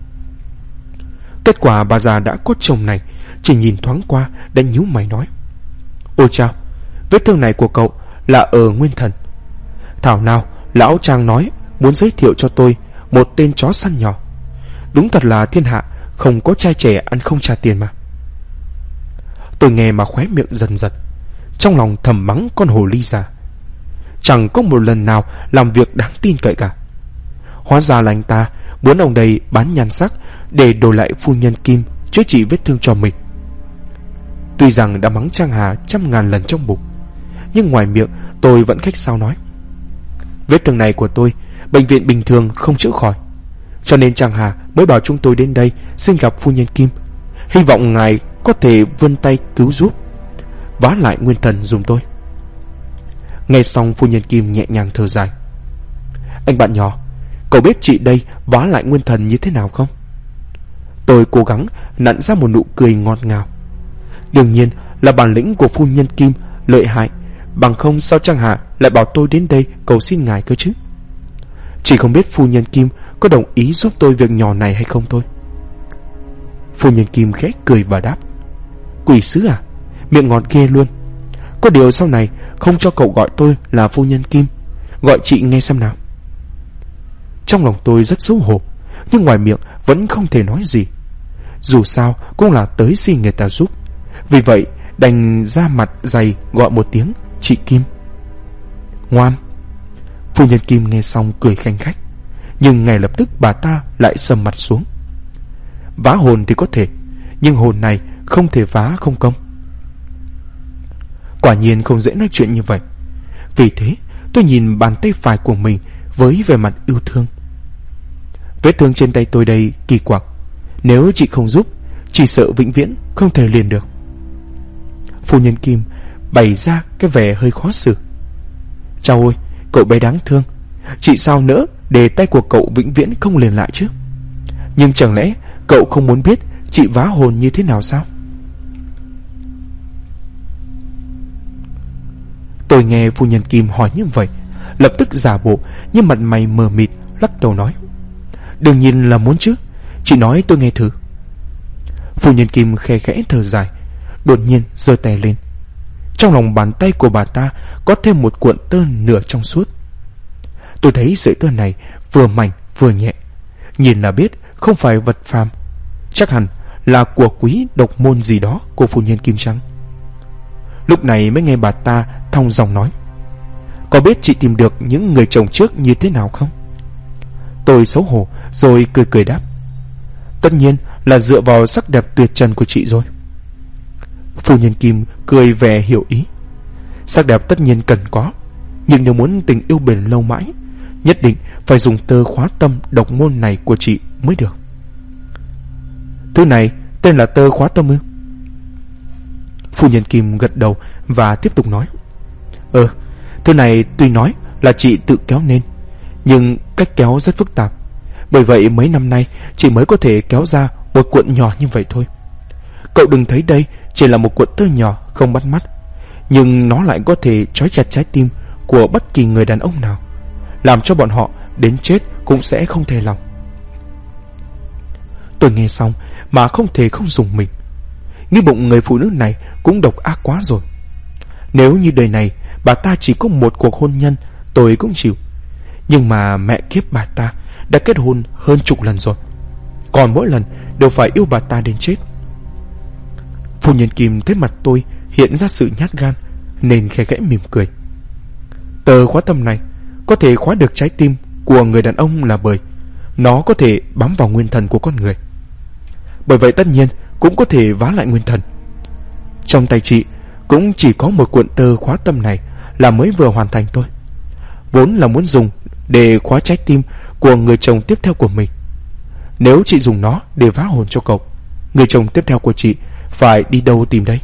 Kết quả bà già đã có chồng này chỉ nhìn thoáng qua đã nhíu mày nói: Ôi chao, vết thương này của cậu là ở Nguyên Thần. Thảo nào lão Trang nói muốn giới thiệu cho tôi một tên chó săn nhỏ. Đúng thật là thiên hạ không có trai trẻ ăn không trả tiền mà. Tôi nghe mà khóe miệng dần giật, trong lòng thầm mắng con hồ ly già. Chẳng có một lần nào làm việc đáng tin cậy cả. Hóa ra là anh ta muốn ông đây bán nhan sắc để đổi lại phu nhân Kim chữa trị vết thương cho mình. Tuy rằng đã mắng Trang Hà 100.000 lần trong bụng, nhưng ngoài miệng tôi vẫn khách sáo nói: Vết thương này của tôi bệnh viện bình thường không chữa khỏi, cho nên Trang Hà mới bảo chúng tôi đến đây xin gặp phu nhân Kim, hy vọng ngài có thể vươn tay cứu giúp, vá lại Nguyên Thần giùm tôi. Nghe xong phu nhân Kim nhẹ nhàng thở dài: Anh bạn nhỏ, cậu biết chị đây vá lại Nguyên Thần như thế nào không? Tôi cố gắng nặn ra một nụ cười ngọt ngào. Đương nhiên là bản lĩnh của phu nhân Kim lợi hại, bằng không sao Trang Hà lại bảo tôi đến đây cầu xin ngài cơ chứ. Chỉ không biết phu nhân Kim có đồng ý giúp tôi việc nhỏ này hay không thôi. Phu nhân Kim khẽ cười và đáp: Quỷ sứ à, miệng ngọt ghê luôn. Có điều sau này không cho cậu gọi tôi là phu nhân Kim, gọi chị nghe xem nào. Trong lòng tôi rất xấu hổ, nhưng ngoài miệng vẫn không thể nói gì. Dù sao cũng là tới xin người ta giúp, vì vậy đành ra mặt dày gọi một tiếng chị Kim. Ngoan. Phu nhân Kim nghe xong cười khanh khách, nhưng ngay lập tức bà ta lại sầm mặt xuống. Vá hồn thì có thể, nhưng hồn này không thể vá không công. Quả nhiên không dễ nói chuyện như vậy. Vì thế tôi nhìn bàn tay phải của mình với vẻ mặt yêu thương. Vết thương trên tay tôi đây kỳ quặc, nếu chị không giúp, chỉ sợ vĩnh viễn không thể liền được. Phu nhân Kim bày ra cái vẻ hơi khó xử. Chao ôi, cậu bé đáng thương, chị sao nỡ để tay của cậu vĩnh viễn không liền lại chứ? Nhưng chẳng lẽ cậu không muốn biết chị vá hồn như thế nào sao? Tôi nghe phu nhân Kim hỏi như vậy, lập tức giả bộ như mặt mày mờ mịt, lắc đầu nói: Đương nhiên là muốn chứ, chị nói tôi nghe thử. Phu nhân Kim khe khẽ thở dài, đột nhiên giơ tay lên. Trong lòng bàn tay của bà ta có thêm một cuộn tơ nửa trong suốt. Tôi thấy sợi tơ này vừa mảnh vừa nhẹ, nhìn là biết không phải vật phàm, chắc hẳn là của quý độc môn gì đó của phu nhân Kim Trắng. Lúc này mới nghe bà ta thong dong nói: Có biết chị tìm được những người chồng trước như thế nào không? Tôi xấu hổ rồi cười cười đáp: Tất nhiên là dựa vào sắc đẹp tuyệt trần của chị rồi. Phu nhân Kim cười vẻ hiểu ý. Sắc đẹp tất nhiên cần có, nhưng nếu muốn tình yêu bền lâu mãi, nhất định phải dùng tơ khóa tâm độc môn này của chị mới được. Thứ này tên là tơ khóa tâm ư? Phu nhân Kim gật đầu và tiếp tục nói: Thứ này tuy nói là chị tự kéo nên, nhưng cách kéo rất phức tạp. Bởi vậy mấy năm nay chị mới có thể kéo ra một cuộn nhỏ như vậy thôi. Cậu đừng thấy đây chỉ là một cuộn tơ nhỏ không bắt mắt, nhưng nó lại có thể trói chặt trái tim của bất kỳ người đàn ông nào, làm cho bọn họ đến chết cũng sẽ không thể lòng. Tôi nghe xong mà không thể không rùng mình, nghĩ bụng người phụ nữ này cũng độc ác quá rồi. Nếu như đời này bà ta chỉ có một cuộc hôn nhân tôi cũng chịu, nhưng mà mẹ kiếp bà ta đã kết hôn hơn chục lần rồi, còn mỗi lần đều phải yêu bà ta đến chết. Phu nhân Kim thấy mặt tôi hiện ra sự nhát gan, nên khẽ khẽ mỉm cười. Tờ khóa tâm này có thể khóa được trái tim của người đàn ông là bởi nó có thể bám vào nguyên thần của con người. Bởi vậy tất nhiên cũng có thể vá lại nguyên thần. Trong tay chị cũng chỉ có một cuộn tờ khóa tâm này là mới vừa hoàn thành thôi. Vốn là muốn dùng để khóa trái tim của người chồng tiếp theo của mình. Nếu chị dùng nó để vá hồn cho cậu, người chồng tiếp theo của chị phải đi đâu tìm đây?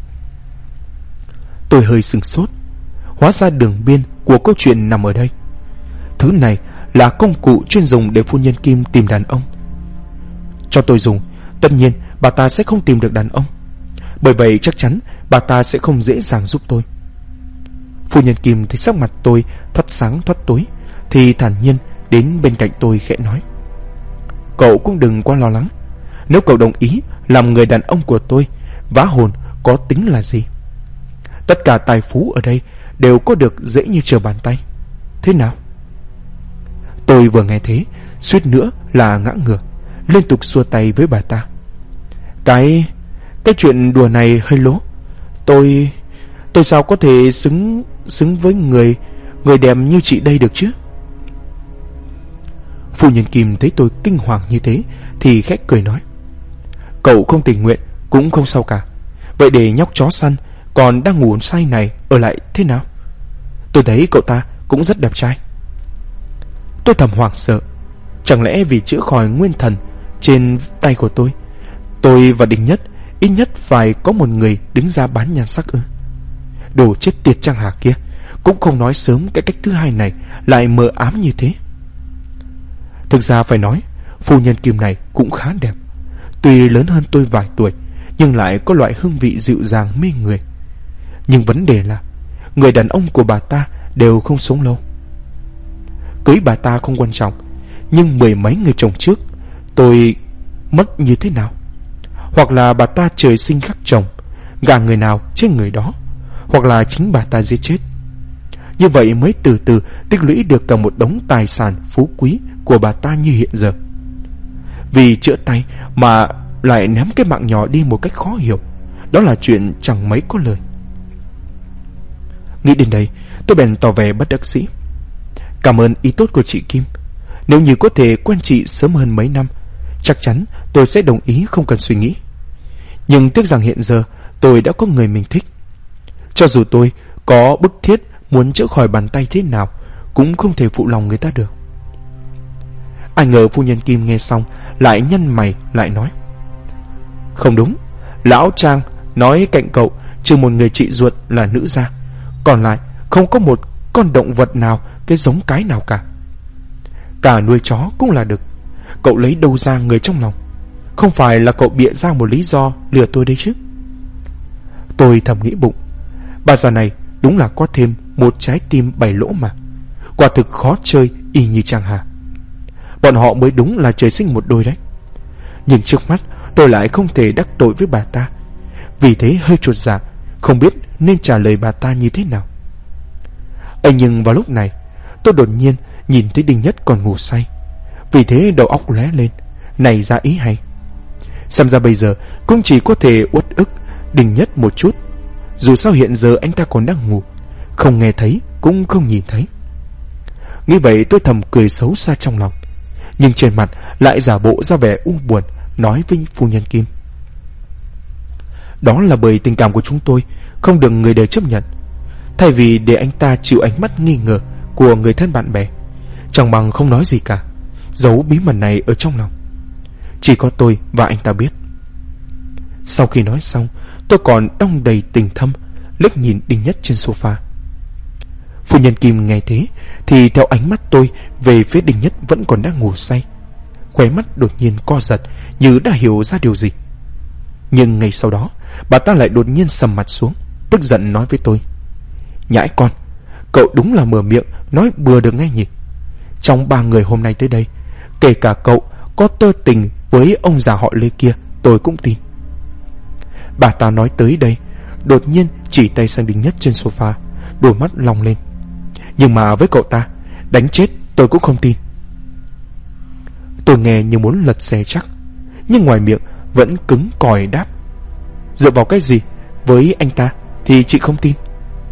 Tôi hơi sửng sốt. Hóa ra đường biên của câu chuyện nằm ở đây. Thứ này là công cụ chuyên dùng để phu nhân Kim tìm đàn ông. Cho tôi dùng, tất nhiên bà ta sẽ không tìm được đàn ông. Bởi vậy chắc chắn bà ta sẽ không dễ dàng giúp tôi. Phu nhân Kim thấy sắc mặt tôi thoát sáng thoát tối thì thản nhiên đến bên cạnh tôi khẽ nói: Cậu cũng đừng quá lo lắng. Nếu cậu đồng ý làm người đàn ông của tôi, vá hồn có tính là gì? Tất cả tài phú ở đây đều có được dễ như trở bàn tay. Thế nào? Tôi vừa nghe thế suýt nữa là ngã ngửa, liên tục xua tay với bà ta. Cái chuyện đùa này hơi lố. Tôi sao có thể xứng với người đẹp như chị đây được chứ? Phu nhân Kim thấy tôi kinh hoàng như thế thì khẽ cười nói: Cậu không tình nguyện cũng không sao cả. Vậy để nhóc chó săn còn đang ngủ say này ở lại thế nào? Tôi thấy cậu ta cũng rất đẹp trai. Tôi thầm hoảng sợ. Chẳng lẽ vì chữa khỏi nguyên thần trên tay của tôi và Đinh Nhất ít nhất phải có một người đứng ra bán nhan sắc ư? Đồ chết tiệt Trang Hà kia, cũng không nói sớm cái cách thứ hai này lại mờ ám như thế. Thực ra phải nói, phu nhân Kim này cũng khá đẹp. Tuy lớn hơn tôi vài tuổi, nhưng lại có loại hương vị dịu dàng mê người. Nhưng vấn đề là người đàn ông của bà ta đều không sống lâu. Cưới bà ta không quan trọng, nhưng mười mấy người chồng trước tôi mất như thế nào? Hoặc là bà ta trời sinh khắc chồng, gả người nào chết người đó, hoặc là chính bà ta giết chết. Như vậy mới từ từ tích lũy được cả một đống tài sản phú quý của bà ta như hiện giờ. Vì chữa tay mà lại ném cái mạng nhỏ đi một cách khó hiểu, đó là chuyện chẳng mấy có lời. Nghĩ đến đây, tôi bèn tỏ vẻ bất đắc dĩ. Cảm ơn ý tốt của chị Kim. Nếu như có thể quen chị sớm hơn mấy năm, chắc chắn tôi sẽ đồng ý không cần suy nghĩ. Nhưng tiếc rằng hiện giờ tôi đã có người mình thích. Cho dù tôi có bức thiết muốn chữa khỏi bàn tay thế nào, cũng không thể phụ lòng người ta được. Ai ngờ phu nhân Kim nghe xong lại nhăn mày lại nói: Không đúng, lão Trang nói cạnh cậu trừ một người chị ruột là nữ gia, còn lại không có một con động vật nào cái giống cái nào cả. Cả nuôi chó cũng là đực. Cậu lấy đâu ra người trong lòng? Không phải là cậu bịa ra một lý do lừa tôi đấy chứ? Tôi thầm nghĩ bụng, bà già này đúng là có thêm một trái tim 7 lỗ mà. Quả thực khó chơi y như Trang Hà. Bọn họ mới đúng là trời sinh một đôi đấy. Nhưng trước mắt tôi lại không thể đắc tội với bà ta. Vì thế hơi chột dạ, không biết nên trả lời bà ta như thế nào. Nhưng vào lúc này tôi đột nhiên nhìn thấy Đinh Nhất còn ngủ say. Vì thế đầu óc lóe lên, này ra ý hay. Xem ra bây giờ cũng chỉ có thể uất ức Đinh Nhất một chút. Dù sao hiện giờ anh ta còn đang ngủ, không nghe thấy cũng không nhìn thấy. Nghĩ vậy tôi thầm cười xấu xa trong lòng, nhưng trên mặt lại giả bộ ra vẻ u buồn, nói với phu nhân Kim: Đó là bởi tình cảm của chúng tôi không được người đời chấp nhận. Thay vì để anh ta chịu ánh mắt nghi ngờ của người thân bạn bè, chẳng bằng không nói gì cả, giấu bí mật này ở trong lòng. Chỉ có tôi và anh ta biết. Sau khi nói xong, tôi còn đong đầy tình thâm liếc nhìn Đinh Nhất trên sofa. Phu nhân Kim nghe thế thì theo ánh mắt tôi về phía Đinh Nhất vẫn còn đang ngủ say, khóe mắt đột nhiên co giật như đã hiểu ra điều gì. Nhưng ngay sau đó bà ta lại đột nhiên sầm mặt xuống, tức giận nói với tôi: Nhãi con, cậu đúng là mở miệng nói bừa được ngay nhỉ? Trong 3 người hôm nay tới đây, kể cả cậu có tơ tình với ông già họ Lê kia, tôi cũng tin. Bà ta nói tới đây, đột nhiên chỉ tay sang Đinh Nhất trên sofa, đôi mắt long lên. Nhưng mà với cậu ta, đánh chết tôi cũng không tin. Tôi nghe như muốn lật xe chắc, nhưng ngoài miệng vẫn cứng cỏi đáp: Dựa vào cái gì? Với anh ta thì chị không tin.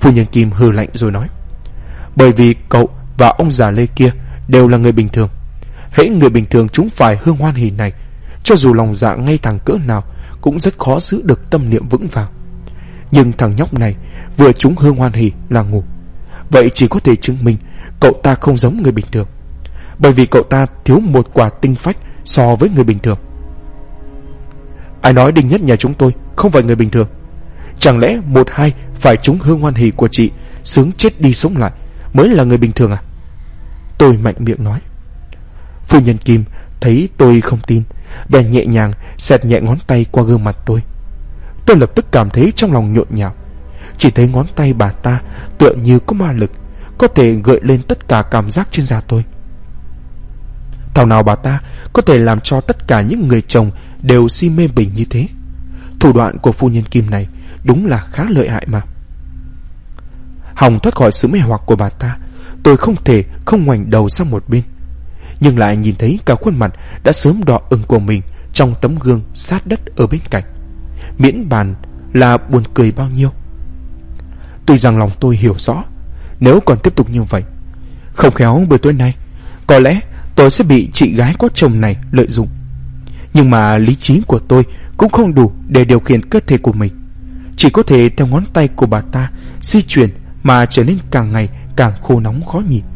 Phu nhân Kim hừ lạnh rồi nói: bởi vì cậu và ông già Lê kia đều là người bình thường. Hễ người bình thường trúng phải hương hoan hỷ này, cho dù lòng dạ ngay thẳng cỡ nào cũng rất khó giữ được tâm niệm vững vàng. Nhưng thằng nhóc này vừa trúng hương hoan hỷ là ngủ. Vậy chỉ có thể chứng minh cậu ta không giống người bình thường, bởi vì cậu ta thiếu một quả tinh phách so với người bình thường. Ai nói Đinh Nhất nhà chúng tôi không phải người bình thường? Chẳng lẽ một hai phải trúng hương hoan hỷ của chị, sướng chết đi sống lại, mới là người bình thường à? Tôi mạnh miệng nói. Phu nhân Kim thấy tôi không tin, bèn nhẹ nhàng xẹt nhẹ ngón tay qua gương mặt tôi. Tôi lập tức cảm thấy trong lòng nhộn nhạo. Chỉ thấy ngón tay bà ta tựa như có ma lực, có thể gợi lên tất cả cảm giác trên da tôi. Thảo nào bà ta có thể làm cho tất cả những người chồng đều si mê mình như thế. Thủ đoạn của phu nhân Kim này đúng là khá lợi hại mà. Hòng thoát khỏi sự mê hoặc của bà ta, tôi không thể không ngoảnh đầu sang một bên, nhưng lại nhìn thấy cả khuôn mặt đã sớm đỏ ửng của mình trong tấm gương sát đất ở bên cạnh. Miễn bàn là buồn cười bao nhiêu. Tuy rằng lòng tôi hiểu rõ, nếu còn tiếp tục như vậy, không khéo buổi tối nay có lẽ tôi sẽ bị chị gái có chồng này lợi dụng. Nhưng mà lý trí của tôi cũng không đủ để điều khiển cơ thể của mình, chỉ có thể theo ngón tay của bà ta di chuyển mà trở nên càng ngày càng khô nóng khó nhịn.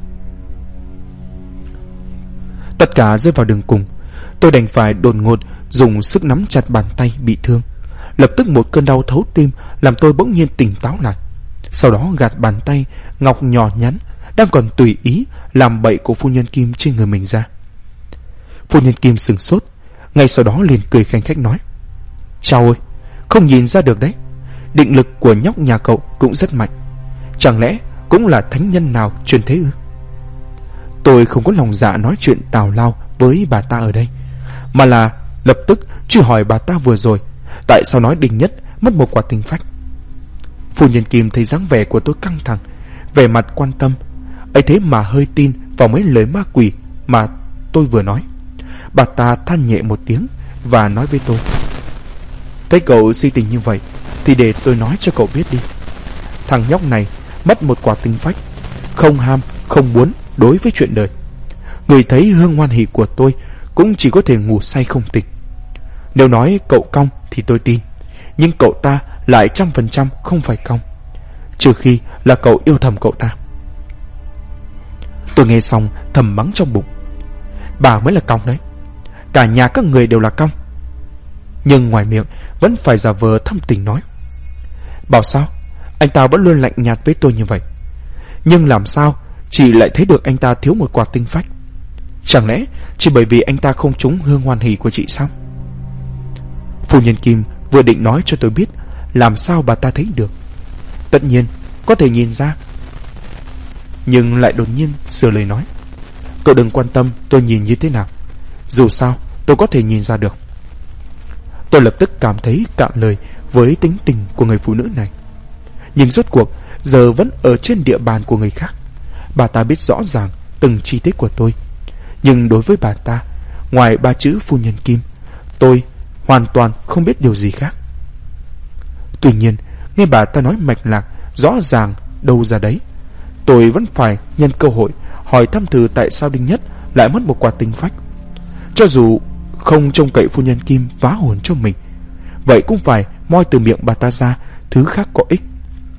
Tất cả rơi vào đường cùng, tôi đành phải đột ngột dùng sức nắm chặt bàn tay bị thương. Lập tức một cơn đau thấu tim làm tôi bỗng nhiên tỉnh táo lại. Sau đó gạt bàn tay ngọc nhỏ nhắn đang còn tùy ý làm bậy của phu nhân Kim trên người mình ra. Phu nhân Kim sửng sốt, ngay sau đó liền cười khanh khách nói: Chào ơi, không nhìn ra được đấy, định lực của nhóc nhà cậu cũng rất mạnh. Chẳng lẽ cũng là thánh nhân nào truyền thế ư? Tôi không có lòng dạ nói chuyện tào lao với bà ta ở đây, mà là lập tức truy hỏi bà ta vừa rồi tại sao nói Đinh Nhất mất một quả tinh phách. Phu nhân Kim thấy dáng vẻ của tôi căng thẳng, vẻ mặt quan tâm, ấy thế mà hơi tin vào mấy lời ma quỷ mà tôi vừa nói. Bà ta than nhẹ một tiếng và nói với tôi: Thấy cậu si tình như vậy thì để tôi nói cho cậu biết đi. Thằng nhóc này mất một quả tinh phách, không ham không muốn đối với chuyện đời. Người thấy hương hoan hỷ của tôi cũng chỉ có thể ngủ say không tỉnh. Nếu nói cậu cong thì tôi tin, nhưng cậu ta lại 100% không phải cong, trừ khi là cậu yêu thầm cậu ta. Tôi nghe xong thầm mắng trong bụng: Bà mới là cong đấy, cả nhà các người đều là cong. Nhưng ngoài miệng vẫn phải giả vờ thâm tình nói: Bảo sao anh ta vẫn luôn lạnh nhạt với tôi như vậy, nhưng làm sao chị lại thấy được anh ta thiếu một quả tinh phách? Chẳng lẽ chỉ bởi vì anh ta không trúng hương hoan hỷ của chị sao? Phu nhân Kim vừa định nói cho tôi biết làm sao bà ta thấy được. Tất nhiên có thể nhìn ra, nhưng lại đột nhiên sửa lời nói: Cậu đừng quan tâm tôi nhìn như thế nào, dù sao tôi có thể nhìn ra được. Tôi lập tức cảm thấy cạn lời với tính tình của người phụ nữ này. Nhưng rốt cuộc giờ vẫn ở trên địa bàn của người khác. Bà ta biết rõ ràng từng chi tiết của tôi, nhưng đối với bà ta, ngoài ba chữ phu nhân Kim, tôi hoàn toàn không biết điều gì khác. Tuy nhiên nghe bà ta nói mạch lạc rõ ràng đâu ra đấy, tôi vẫn phải nhân cơ hội hỏi thăm thử tại sao Đinh Nhất lại mất một quả tinh phách. Cho dù không trông cậy phu nhân Kim vá hồn cho mình, vậy cũng phải moi từ miệng bà ta ra thứ khác có ích.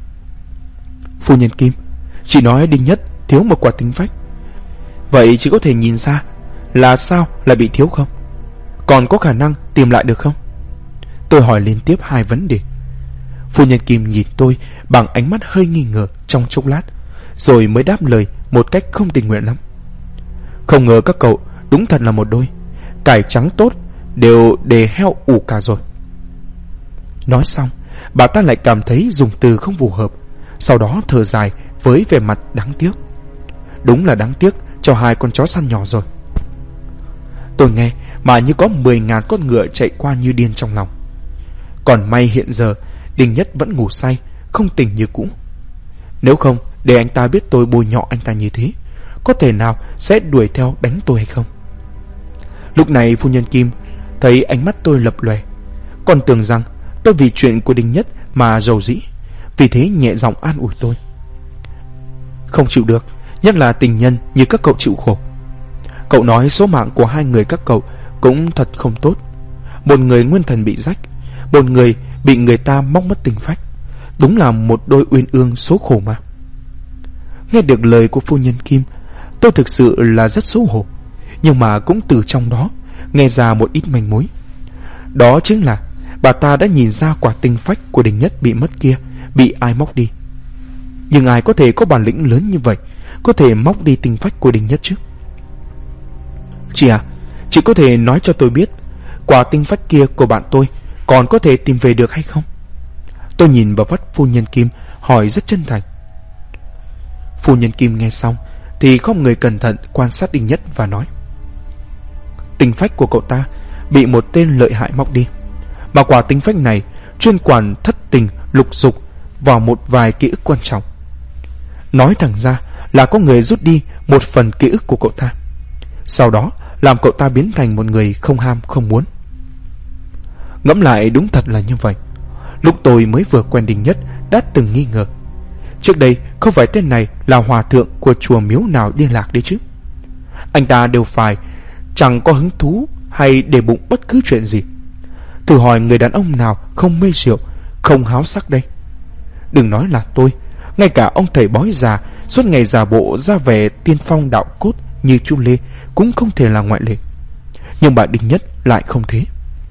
Phu nhân Kim, chị nói Đinh Nhất thiếu một quả tinh phách, vậy chị có thể nhìn ra là sao lại bị thiếu không? Còn có khả năng tìm lại được không? Tôi hỏi liên tiếp hai vấn đề. Phu nhân Kim nhìn tôi bằng ánh mắt hơi nghi ngờ trong chốc lát, rồi mới đáp lời một cách không tình nguyện lắm: Không ngờ các cậu đúng thật là một đôi, cải trắng tốt đều để heo ủ cả rồi. Nói xong, bà ta lại cảm thấy dùng từ không phù hợp, sau đó thở dài với vẻ mặt đáng tiếc. Đúng là đáng tiếc cho hai con chó săn nhỏ rồi. Tôi nghe mà như có 10.000 con ngựa chạy qua như điên trong lòng. Còn may hiện giờ Đinh Nhất vẫn ngủ say, không tỉnh như cũ. Nếu không để anh ta biết tôi bôi nhọ anh ta như thế, có thể nào sẽ đuổi theo đánh tôi hay không? Lúc này phu nhân Kim thấy ánh mắt tôi lập lòe, còn tưởng rằng tôi vì chuyện của Đinh Nhất mà rầu rĩ, vì thế nhẹ giọng an ủi tôi. Không chịu được, nhất là tình nhân như các cậu chịu khổ. Cậu nói số mạng của hai người các cậu cũng thật không tốt. Một người nguyên thần bị rách, một người bị người ta móc mất tinh phách. Đúng là một đôi uyên ương số khổ mà. Nghe được lời của phu nhân Kim, tôi thực sự là rất xấu hổ, nhưng mà cũng từ trong đó nghe ra một ít manh mối. Đó chính là bà ta đã nhìn ra quả tinh phách của Đình Nhất bị mất kia bị ai móc đi. Nhưng ai có thể có bản lĩnh lớn như vậy, có thể móc đi tinh phách của Đình Nhất chứ? Chị à, chị có thể nói cho tôi biết quả tinh phách kia của bạn tôi còn có thể tìm về được hay không? Tôi nhìn vào mắt phu nhân Kim, hỏi rất chân thành. Phu nhân Kim nghe xong thì không người cẩn thận quan sát Đình Nhất và nói: tinh phách của cậu ta bị một tên lợi hại móc đi, mà quả tinh phách này chuyên quản thất tình lục dục vào một vài ký ức quan trọng. Nói thẳng ra là có người rút đi một phần ký ức của cậu ta, sau đó làm cậu ta biến thành một người không ham không muốn. Ngẫm lại đúng thật là như vậy. Lúc tôi mới vừa quen Đình Nhất đã từng nghi ngờ, trước đây không phải tên này là hòa thượng của chùa miếu nào điên lạc đấy chứ? Anh ta đều phải chẳng có hứng thú hay để bụng bất cứ chuyện gì. Thử hỏi người đàn ông nào không mê rượu, không háo sắc đây? Đừng nói là tôi, ngay cả ông thầy bói già suốt ngày giả bộ ra vẻ tiên phong đạo cốt như chú Lê cũng không thể là ngoại lệ. Nhưng bà Đình Nhất lại không thế.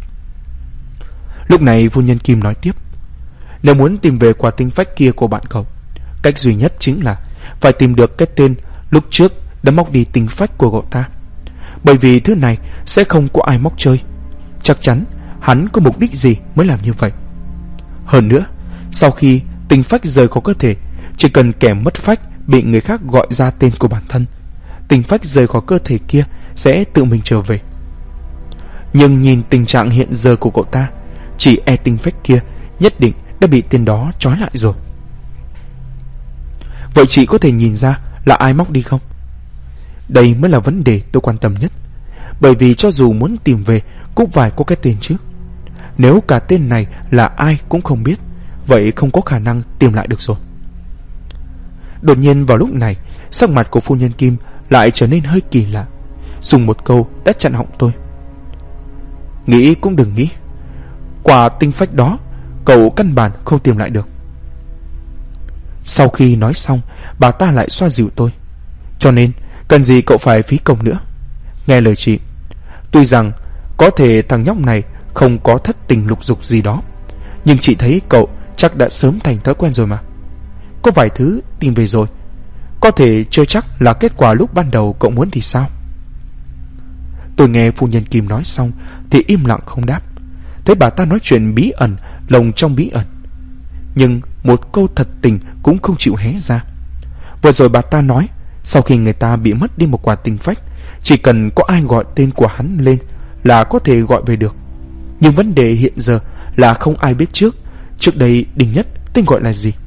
Lúc này phu nhân Kim nói tiếp: nếu muốn tìm về quả tinh phách kia của bạn cậu, cách duy nhất chính là phải tìm được cái tên lúc trước đã móc đi tinh phách của cậu ta. Bởi vì thứ này sẽ không có ai móc chơi, chắc chắn hắn có mục đích gì mới làm như vậy. Hơn nữa, sau khi tinh phách rời khỏi cơ thể, chỉ cần kẻ mất phách bị người khác gọi ra tên của bản thân, tinh phách rời khỏi cơ thể kia sẽ tự mình trở về. Nhưng nhìn tình trạng hiện giờ của cậu ta, chỉ e tinh phách kia nhất định đã bị tên đó trói lại rồi. Vậy chị có thể nhìn ra là ai móc đi không? Đây mới là vấn đề tôi quan tâm nhất. Bởi vì cho dù muốn tìm về cũng phải có cái tên chứ. Nếu cả tên này là ai cũng không biết, vậy không có khả năng tìm lại được rồi. Đột nhiên vào lúc này, sắc mặt của phu nhân Kim lại trở nên hơi kỳ lạ. Dùng một câu đã chặn họng tôi: nghĩ cũng đừng nghĩ, quả tinh phách đó cậu căn bản không tìm lại được. Sau khi nói xong, bà ta lại xoa dịu tôi: cho nên cần gì cậu phải phí công nữa. Nghe lời chị, tuy rằng có thể thằng nhóc này không có thất tình lục dục gì đó, nhưng chị thấy cậu chắc đã sớm thành thói quen rồi mà. Có vài thứ tìm về rồi, có thể chưa chắc là kết quả lúc ban đầu cậu muốn thì sao? Tôi nghe phu nhân Kim nói xong thì im lặng không đáp. Thấy bà ta nói chuyện bí ẩn, lồng trong bí ẩn, nhưng một câu thật tình cũng không chịu hé ra. Vừa rồi bà ta nói, sau khi người ta bị mất đi một quả tinh phách, chỉ cần có ai gọi tên của hắn lên là có thể gọi về được. Nhưng vấn đề hiện giờ là không ai biết trước đây Đình Nhất tên gọi là gì.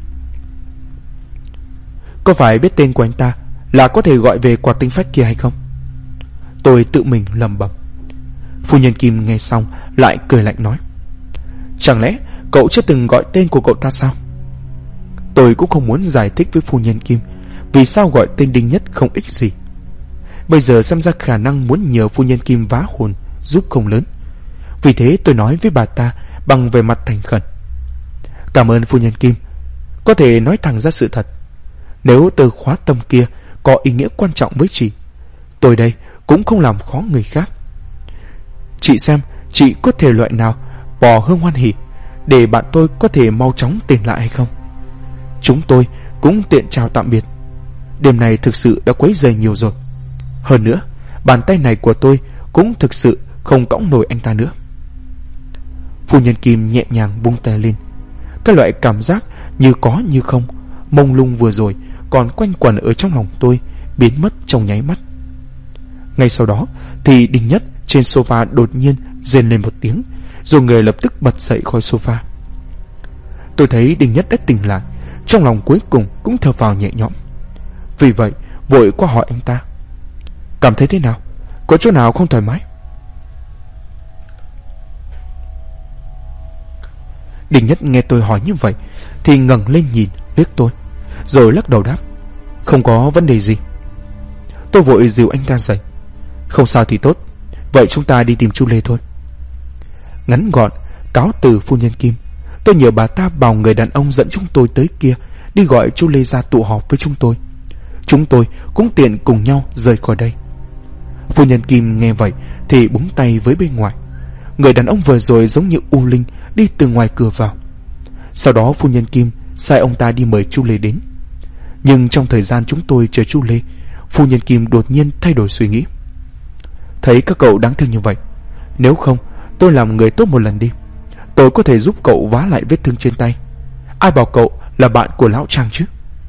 Có phải biết tên của anh ta là có thể gọi về quả tinh phách kia hay không? Tôi tự mình lẩm bẩm. Phu nhân Kim nghe xong lại cười lạnh nói: chẳng lẽ cậu chưa từng gọi tên của cậu ta sao? Tôi cũng không muốn giải thích với phu nhân Kim vì sao gọi tên Đinh Nhất không ích gì. Bây giờ xem ra khả năng muốn nhờ phu nhân Kim vá hồn giúp không lớn. Vì thế tôi nói với bà ta bằng vẻ mặt thành khẩn: cảm ơn phu nhân Kim, có thể nói thẳng ra sự thật. Nếu từ khóa tâm kia có ý nghĩa quan trọng với chị, tôi đây cũng không làm khó người khác. Chị xem chị có thể loại nào bò hương hoan hỉ để bạn tôi có thể mau chóng tìm lại hay không. Chúng tôi cũng tiện chào tạm biệt. Đêm này thực sự đã quấy rầy nhiều rồi. Hơn nữa, bàn tay này của tôi cũng thực sự không cõng nổi anh ta nữa. Phu nhân Kim nhẹ nhàng vung tay lên. Cái loại cảm giác như có như không, mông lung vừa rồi còn quanh quẩn ở trong lòng tôi biến mất trong nháy mắt. Ngay sau đó thì Đinh Nhất trên sofa đột nhiên rên lên một tiếng, rồi người lập tức bật dậy khỏi sofa. Tôi thấy Đinh Nhất đã tỉnh lại, trong lòng cuối cùng cũng thở vào nhẹ nhõm. Vì vậy vội qua hỏi anh ta: cảm thấy thế nào? Có chỗ nào không thoải mái? Đình Nhất nghe tôi hỏi như vậy thì ngẩng lên nhìn liếc tôi, rồi lắc đầu đáp: Không có vấn đề gì. Tôi vội dìu anh ta dậy: Không sao thì tốt, vậy chúng ta đi tìm Chu Lê thôi. Ngắn gọn cáo từ phu nhân Kim, tôi nhờ bà ta bảo người đàn ông dẫn chúng tôi tới kia đi gọi Chu Lê ra tụ họp với chúng tôi. Chúng tôi cũng tiện cùng nhau rời khỏi đây. Phu nhân Kim nghe vậy thì búng tay với bên ngoài. Người đàn ông vừa rồi giống như u linh đi từ ngoài cửa vào. Sau đó phu nhân Kim sai ông ta đi mời Chu Lê đến. Nhưng trong thời gian chúng tôi chờ Chu Lê, phu nhân Kim đột nhiên thay đổi suy nghĩ. Thấy các cậu đáng thương như vậy, nếu không tôi làm người tốt một lần đi, tôi có thể giúp cậu vá lại vết thương trên tay. Ai bảo cậu là bạn của lão Trang chứ?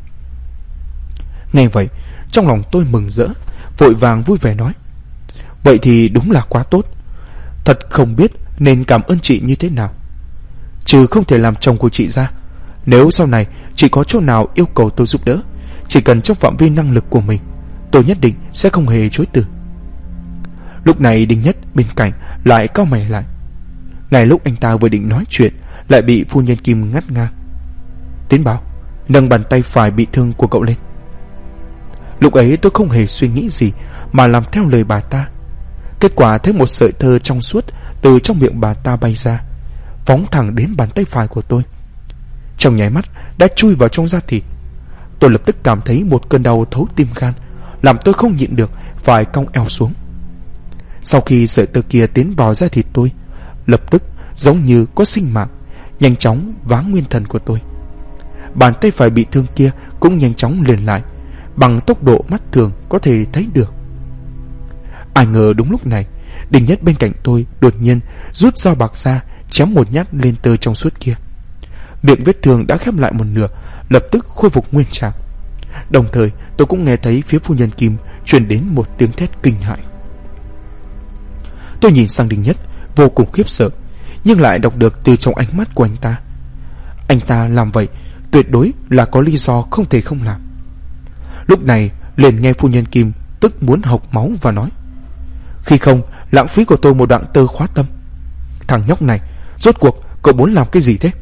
Nghe vậy, trong lòng tôi mừng rỡ, vội vàng vui vẻ nói: Vậy thì đúng là quá tốt. Thật không biết nên cảm ơn chị như thế nào. Trừ không thể làm chồng của chị ra, nếu sau này chị có chỗ nào yêu cầu tôi giúp đỡ, chỉ cần trong phạm vi năng lực của mình, tôi nhất định sẽ không hề chối từ. Lúc này Đinh Nhất bên cạnh lại cau mày lại. Ngay lúc anh ta vừa định nói chuyện, lại bị phu nhân Kim ngắt ngang: Tiến Bảo, nâng bàn tay phải bị thương của cậu lên. Lúc ấy tôi không hề suy nghĩ gì mà làm theo lời bà ta. Kết quả thấy một sợi tơ trong suốt từ trong miệng bà ta bay ra, phóng thẳng đến bàn tay phải của tôi. Trong nháy mắt đã chui vào trong da thịt. Tôi lập tức cảm thấy một cơn đau thấu tim gan, làm tôi không nhịn được phải cong eo xuống. Sau khi sợi tơ kia tiến vào da thịt tôi, lập tức giống như có sinh mạng, nhanh chóng váng nguyên thần của tôi. Bàn tay phải bị thương kia cũng nhanh chóng liền lại, bằng tốc độ mắt thường có thể thấy được. Ai ngờ đúng lúc này, Đình Nhất bên cạnh tôi đột nhiên rút dao bạc ra, chém một nhát lên tơ trong suốt kia. Miệng vết thương đã khép lại một nửa, lập tức khôi phục nguyên trạng. Đồng thời tôi cũng nghe thấy phía phu nhân Kim truyền đến một tiếng thét kinh hãi. Tôi nhìn sang Đình Nhất vô cùng khiếp sợ, nhưng lại đọc được từ trong ánh mắt của anh ta. Anh ta làm vậy tuyệt đối là có lý do không thể không làm. Lúc này liền nghe phu nhân Kim tức muốn hộc máu và nói: Khi không lãng phí của tôi một đoạn tơ khóa tâm. Thằng nhóc này, rốt cuộc cậu muốn làm cái gì thế?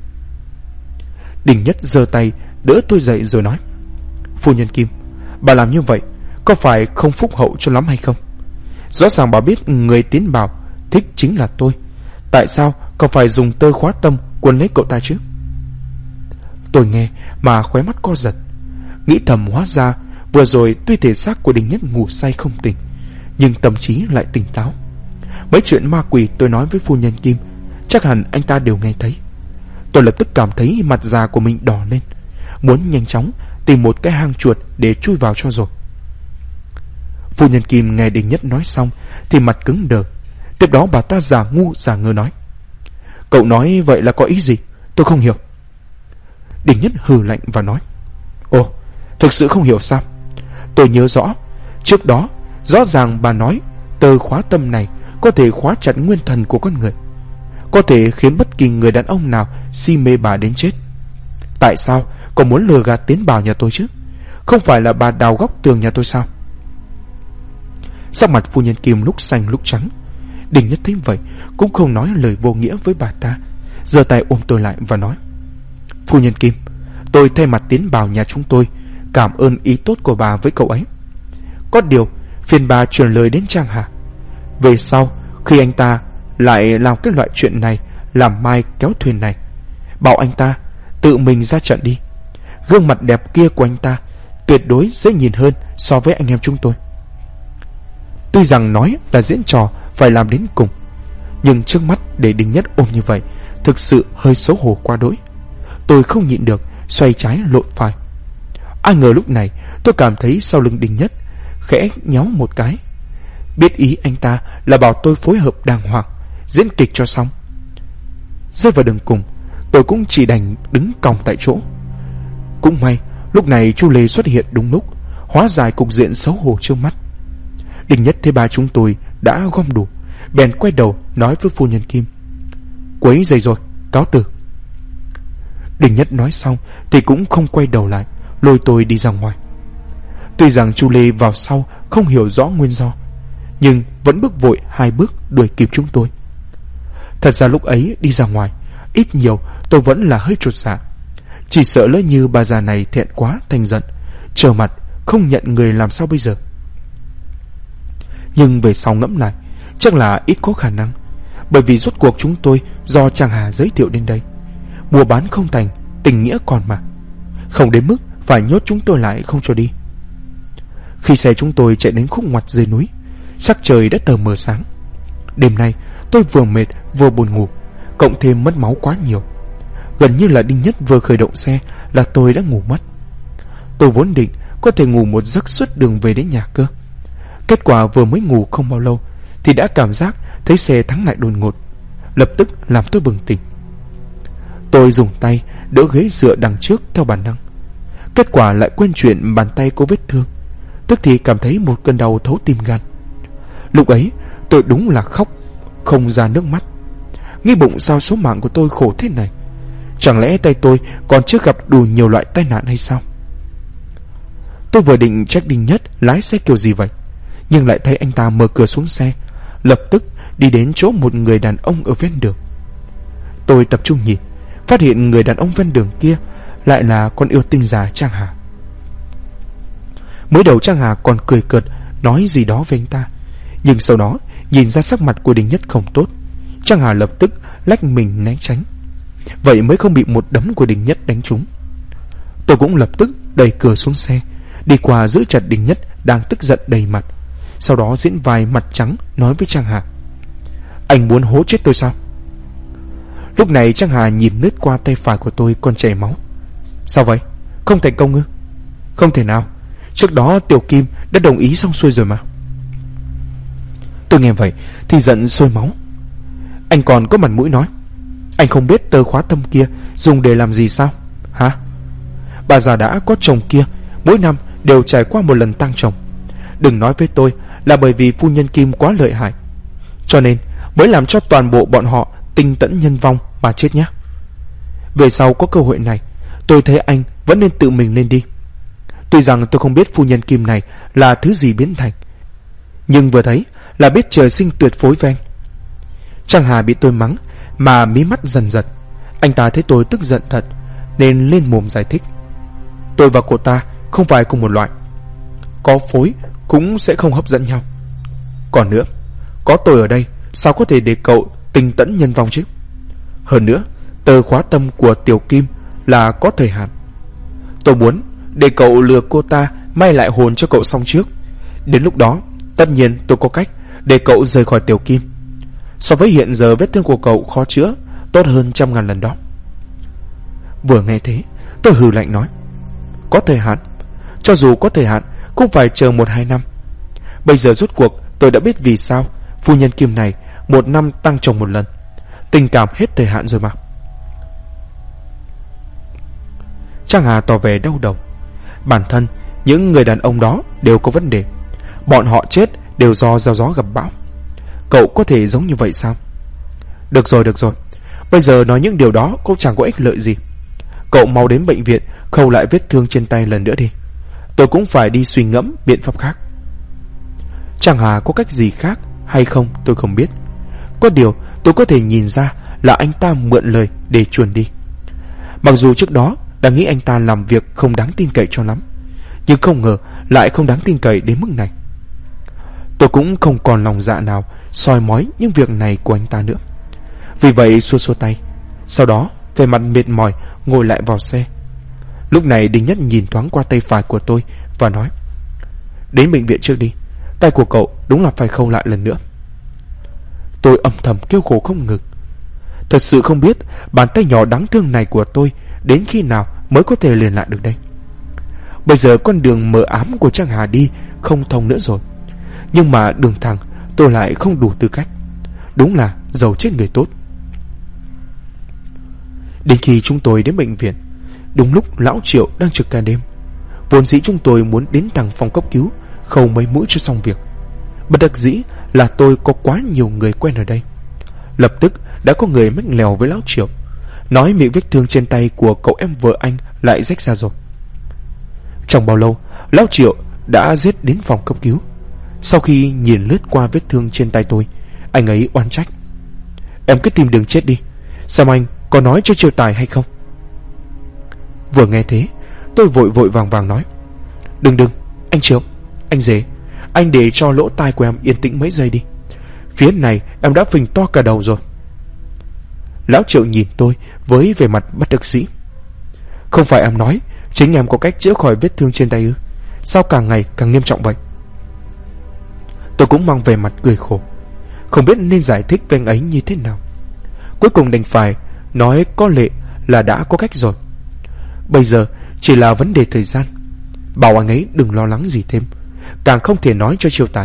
Đình Nhất giơ tay đỡ tôi dậy rồi nói: Phu nhân Kim, bà làm như vậy có phải không phúc hậu cho lắm hay không? Rõ ràng bà biết người Tiến Bảo thích chính là tôi, tại sao còn phải dùng tơ khóa tâm quấn lấy cậu ta chứ? Tôi nghe mà khóe mắt co giật, nghĩ thầm hóa ra vừa rồi tuy thể xác của Đình Nhất ngủ say không tỉnh, nhưng tâm trí lại tỉnh táo. Mấy chuyện ma quỷ tôi nói với phu nhân Kim chắc hẳn anh ta đều nghe thấy. Tôi lập tức cảm thấy mặt già của mình đỏ lên, muốn nhanh chóng tìm một cái hang chuột để chui vào cho rồi. Phu nhân Kim nghe Đình Nhất nói xong thì mặt cứng đờ. Tiếp đó bà ta giả ngu giả ngơ nói: Cậu nói vậy là có ý gì? Tôi không hiểu. Đình Nhất hừ lạnh và nói: Ồ, thực sự không hiểu sao? Tôi nhớ rõ, trước đó rõ ràng bà nói tơ khóa tâm này có thể khóa chặt nguyên thần của con người, có thể khiến bất kỳ người đàn ông nào si mê bà đến chết. Tại sao còn muốn lừa gạt Tiến Bảo nhà tôi chứ? Không phải là bà đào góc tường nhà tôi sao? Sắc mặt phu nhân Kim lúc xanh lúc trắng. Đình Nhất thấy vậy cũng không nói lời vô nghĩa với bà ta, giơ tay ôm tôi lại và nói: Phu nhân Kim, tôi thay mặt Tiến Bảo nhà chúng tôi cảm ơn ý tốt của bà với cậu ấy. Có điều phiền bà truyền lời đến Trang Hà, về sau khi anh ta lại làm cái loại chuyện này, làm mai kéo thuyền này, bảo anh ta tự mình ra trận đi. Gương mặt đẹp kia của anh ta tuyệt đối dễ nhìn hơn so với anh em chúng tôi. Tuy rằng nói là diễn trò phải làm đến cùng, nhưng trước mắt để Đình Nhất ôm như vậy thực sự hơi xấu hổ quá đỗi. Tôi không nhịn được xoay trái lộn phải. Ai ngờ lúc này tôi cảm thấy sau lưng Đình Nhất khẽ nhéo một cái. Biết ý anh ta là bảo tôi phối hợp đàng hoàng, diễn kịch cho xong. Rơi vào đường cùng, tôi cũng chỉ đành đứng còng tại chỗ. Cũng may lúc này Chu Lê xuất hiện đúng lúc, hóa giải cục diện xấu hổ trước mắt. Đình Nhất thấy ba chúng tôi đã gom đủ, bèn quay đầu nói với phu nhân Kim: Quấy rầy rồi, cáo từ. Đình Nhất nói xong thì cũng không quay đầu lại, lôi tôi đi ra ngoài. Tuy rằng Chu Lê vào sau không hiểu rõ nguyên do, nhưng vẫn bước vội 2 bước đuổi kịp chúng tôi. Thật ra lúc ấy đi ra ngoài ít nhiều tôi vẫn là hơi chột dạ. Chỉ sợ lỡ như bà già này thẹn quá thành giận, trở mặt không nhận người làm sao bây giờ. Nhưng về sau ngẫm lại, chắc là ít có khả năng, bởi vì rốt cuộc chúng tôi do Trang Hà giới thiệu đến đây. Mua bán không thành, tình nghĩa còn mà, không đến mức phải nhốt chúng tôi lại không cho đi. Khi xe chúng tôi chạy đến khúc ngoặt dưới núi, sắc trời đã tờ mờ sáng. Đêm nay tôi vừa mệt vừa buồn ngủ, cộng thêm mất máu quá nhiều. Gần như là Đinh Nhất vừa khởi động xe là tôi đã ngủ mất. Tôi vốn định có thể ngủ một giấc suốt đường về đến nhà cơ. Kết quả vừa mới ngủ không bao lâu thì đã cảm giác thấy xe thắng lại đột ngột, lập tức làm tôi bừng tỉnh. Tôi dùng tay đỡ ghế dựa đằng trước theo bản năng. Kết quả lại quên chuyện bàn tay có vết thương, tức thì cảm thấy một cơn đau thấu tim gan. Lúc ấy tôi đúng là khóc không ra nước mắt, nghĩ bụng sao số mạng của tôi khổ thế này. Chẳng lẽ tay tôi còn chưa gặp đủ nhiều loại tai nạn hay sao? Tôi vừa định trách Đinh Nhất lái xe kiểu gì vậy, nhưng lại thấy anh ta mở cửa xuống xe, lập tức đi đến chỗ một người đàn ông ở ven đường. Tôi tập trung nhìn, phát hiện người đàn ông ven đường kia lại là con yêu tinh già Trang Hà. Mới đầu Trang Hà còn cười cợt nói gì đó với anh ta, nhưng sau đó nhìn ra sắc mặt của Đinh Nhất không tốt, Trang Hà lập tức lách mình né tránh. Vậy mới không bị một đấm của Đinh Nhất đánh trúng. Tôi cũng lập tức đẩy cửa xuống xe, đi qua giữ chặt Đinh Nhất đang tức giận đầy mặt, sau đó diễn vai mặt trắng nói với Trang Hà: "Anh muốn hố chết tôi sao?" Lúc này Trang Hà nhìn lướt qua tay phải của tôi còn chảy máu. "Sao vậy? Không thành công ư?" "Không thể nào, trước đó Tiểu Kim đã đồng ý xong xuôi rồi mà." Tôi nghe vậy thì giận sôi máu. Anh còn có mặt mũi nói: "Anh không biết tờ khóa tâm kia dùng để làm gì sao? Hả? Bà già đã có chồng kia, mỗi năm đều trải qua một lần tang chồng. Đừng nói với tôi là bởi vì phu nhân Kim quá lợi hại, cho nên mới làm cho toàn bộ bọn họ tinh tẫn nhân vong mà chết nhé. Về sau có cơ hội này, tôi thấy anh vẫn nên tự mình lên đi. Tuy rằng tôi không biết phu nhân Kim này là thứ gì biến thành, nhưng vừa thấy là biết trời sinh tuyệt phối với anh." Trang Hà bị tôi mắng mà mí mắt dần giật. Anh ta thấy tôi tức giận thật nên lên mồm giải thích: "Tôi và cô ta không phải cùng một loại, có phối cũng sẽ không hấp dẫn nhau. Còn nữa, có tôi ở đây sao có thể để cậu tinh tẫn nhân vong chứ? Hơn nữa, tờ khóa tâm của Tiểu Kim là có thời hạn. Tôi muốn để cậu lừa cô ta may lại hồn cho cậu xong trước. Đến lúc đó, tất nhiên tôi có cách để cậu rời khỏi Tiểu Kim. So với hiện giờ vết thương của cậu khó chữa, tốt hơn 100.000 lần đó." Vừa nghe thế, tôi hừ lạnh nói: "Có thời hạn? Cho dù có thời hạn cũng phải chờ 1-2 năm. Bây giờ rốt cuộc tôi đã biết vì sao phu nhân Kim này 1 năm tăng chồng 1 lần. Tình cảm hết thời hạn rồi mà." Trang Hà tỏ vẻ đau đầu. Bản thân những người đàn ông đó đều có vấn đề, bọn họ chết đều do gieo gió gặp bão. Cậu có thể giống như vậy sao? Được rồi, bây giờ nói những điều đó cũng chẳng có ích lợi gì. Cậu mau đến bệnh viện khâu lại vết thương trên tay lần nữa đi. Tôi cũng phải đi suy ngẫm biện pháp khác. Trang Hà có cách gì khác hay không tôi không biết. Có điều tôi có thể nhìn ra là anh ta mượn lời để chuồn đi. Mặc dù trước đó đã nghĩ anh ta làm việc không đáng tin cậy cho lắm, nhưng không ngờ lại không đáng tin cậy đến mức này. Tôi cũng không còn lòng dạ nào soi mói những việc này của anh ta nữa. Vì vậy xua xua tay, sau đó về mặt mệt mỏi ngồi lại vào xe. Lúc này Đinh Nhất nhìn thoáng qua tay phải của tôi và nói: "Đến bệnh viện trước đi, tay của cậu đúng là phải khâu lại lần nữa." Tôi âm thầm kêu khổ không ngừng. Thật sự không biết bàn tay nhỏ đáng thương này của tôi đến khi nào mới có thể liền lại được đây. Bây giờ con đường mờ ám của Trang Hà đi không thông nữa rồi, nhưng mà đường thẳng tôi lại không đủ tư cách. Đúng là giàu chết người tốt. Đến khi chúng tôi đến bệnh viện, đúng lúc lão Triệu đang trực ca đêm. Vốn dĩ chúng tôi muốn đến thẳng phòng cấp cứu khâu mấy mũi cho xong việc. Bất đắc dĩ là tôi có quá nhiều người quen ở đây. Lập tức đã có người mách lèo với lão Triệu, nói miệng vết thương trên tay của cậu em vợ anh lại rách ra rồi. Chẳng bao lâu, lão Triệu đã giết đến phòng cấp cứu. Sau khi nhìn lướt qua vết thương trên tay tôi, anh ấy oán trách: "Em cứ tìm đường chết đi, xem anh có nói cho Chiêu Tài hay không? Vừa nghe thế, tôi vội vàng nói: Đừng, anh Triệu, anh Dế, anh để cho lỗ tai của em yên tĩnh mấy giây đi. Phía này em đã phình to cả đầu rồi. Lão Triệu nhìn tôi với vẻ mặt bất đắc dĩ: Không phải em nói chính em có cách chữa khỏi vết thương trên tay ư? Sao càng ngày càng nghiêm trọng vậy? Tôi cũng mang vẻ mặt cười khổ, không biết nên giải thích với anh ấy như thế nào. Cuối cùng đành phải nói có lẽ là đã có cách rồi. Bây giờ chỉ là vấn đề thời gian. Bảo anh ấy đừng lo lắng gì thêm, càng không thể nói cho Chiêu Tài.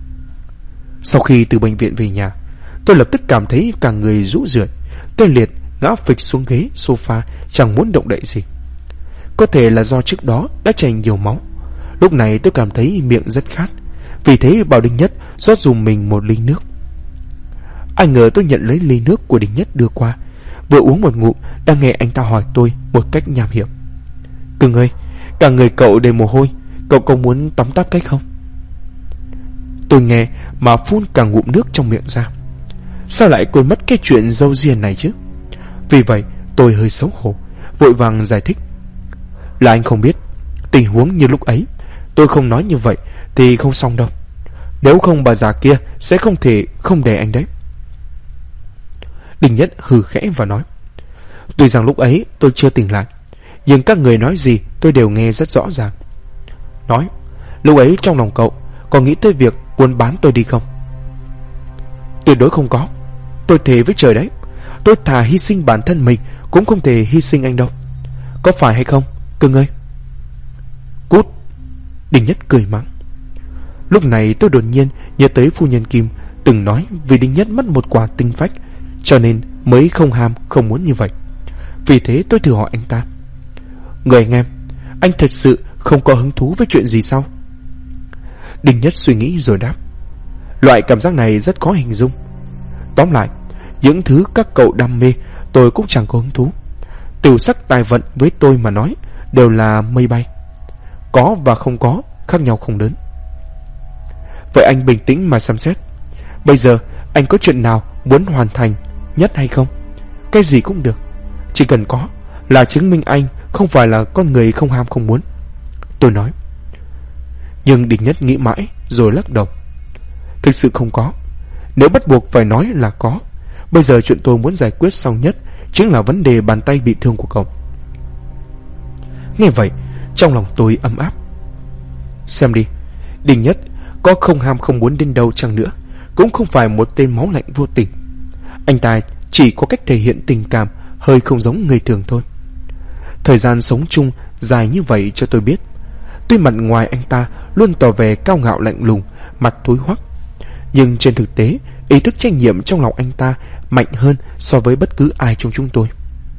Sau khi từ bệnh viện về nhà, tôi lập tức cảm thấy cả người rũ rượi, tê liệt, ngã phịch xuống ghế sofa, chẳng muốn động đậy gì. Có thể là do trước đó đã chảy nhiều máu. Lúc này tôi cảm thấy miệng rất khát, vì thế bảo Đinh Nhất rót dùm mình một ly nước. Ai ngờ tôi nhận lấy ly nước của Đinh Nhất đưa qua, vừa uống một ngụm đang nghe anh ta hỏi tôi một cách nham hiểm: Cưng ơi, cả người cậu đầy mồ hôi, cậu có muốn tắm táp cái không? Tôi nghe mà phun cả ngụm nước trong miệng ra. Sao lại quên mất cái chuyện râu ria này chứ? Vì vậy tôi hơi xấu hổ, vội vàng giải thích: Là anh không biết, tình huống như lúc ấy tôi không nói như vậy thì không xong đâu. Nếu không bà già kia sẽ không thể không để anh đấy. Đinh Nhất hừ khẽ và nói: Tuy rằng lúc ấy tôi chưa tỉnh lại, nhưng các người nói gì tôi đều nghe rất rõ ràng. Nói, lúc ấy trong lòng cậu có nghĩ tới việc buôn bán tôi đi không? Tuyệt đối không có. Tôi thề với trời đấy, tôi thà hy sinh bản thân mình cũng không thể hy sinh anh đâu. Có phải hay không, cưng ơi? Cút! Đinh Nhất cười mắng. Lúc này tôi đột nhiên nhớ tới phu nhân Kim từng nói vì Đinh Nhất mất một quả tinh phách, cho nên mới không ham không muốn như vậy. Vì thế tôi thử hỏi anh ta: Người anh em, anh thật sự không có hứng thú với chuyện gì sao? Đinh Nhất suy nghĩ rồi đáp: Loại cảm giác này rất khó hình dung. Tóm lại, những thứ các cậu đam mê tôi cũng chẳng có hứng thú. Tiểu sắc tài vận với tôi mà nói đều là mây bay. Có và không có khác nhau không lớn. Vậy anh bình tĩnh mà xem xét. Bây giờ anh có chuyện nào muốn hoàn thành nhất hay không? Cái gì cũng được, chỉ cần có là chứng minh anh không phải là con người không ham không muốn. Tôi nói. Nhưng Đinh Nhất nghĩ mãi rồi lắc đầu: Thực sự không có. Nếu bắt buộc phải nói là có, bây giờ chuyện tôi muốn giải quyết sau nhất chính là vấn đề bàn tay bị thương của cậu. Nghe vậy, trong lòng tôi ấm áp. Xem đi, Đinh Nhất có không ham không muốn đến đâu chăng nữa cũng không phải một tên máu lạnh vô tình. Anh ta chỉ có cách thể hiện tình cảm hơi không giống người thường thôi. Thời gian sống chung dài như vậy cho tôi biết, tuy mặt ngoài anh ta luôn tỏ vẻ cao ngạo lạnh lùng, mặt thối hoắc, nhưng trên thực tế ý thức trách nhiệm trong lòng anh ta mạnh hơn so với bất cứ ai trong chúng tôi.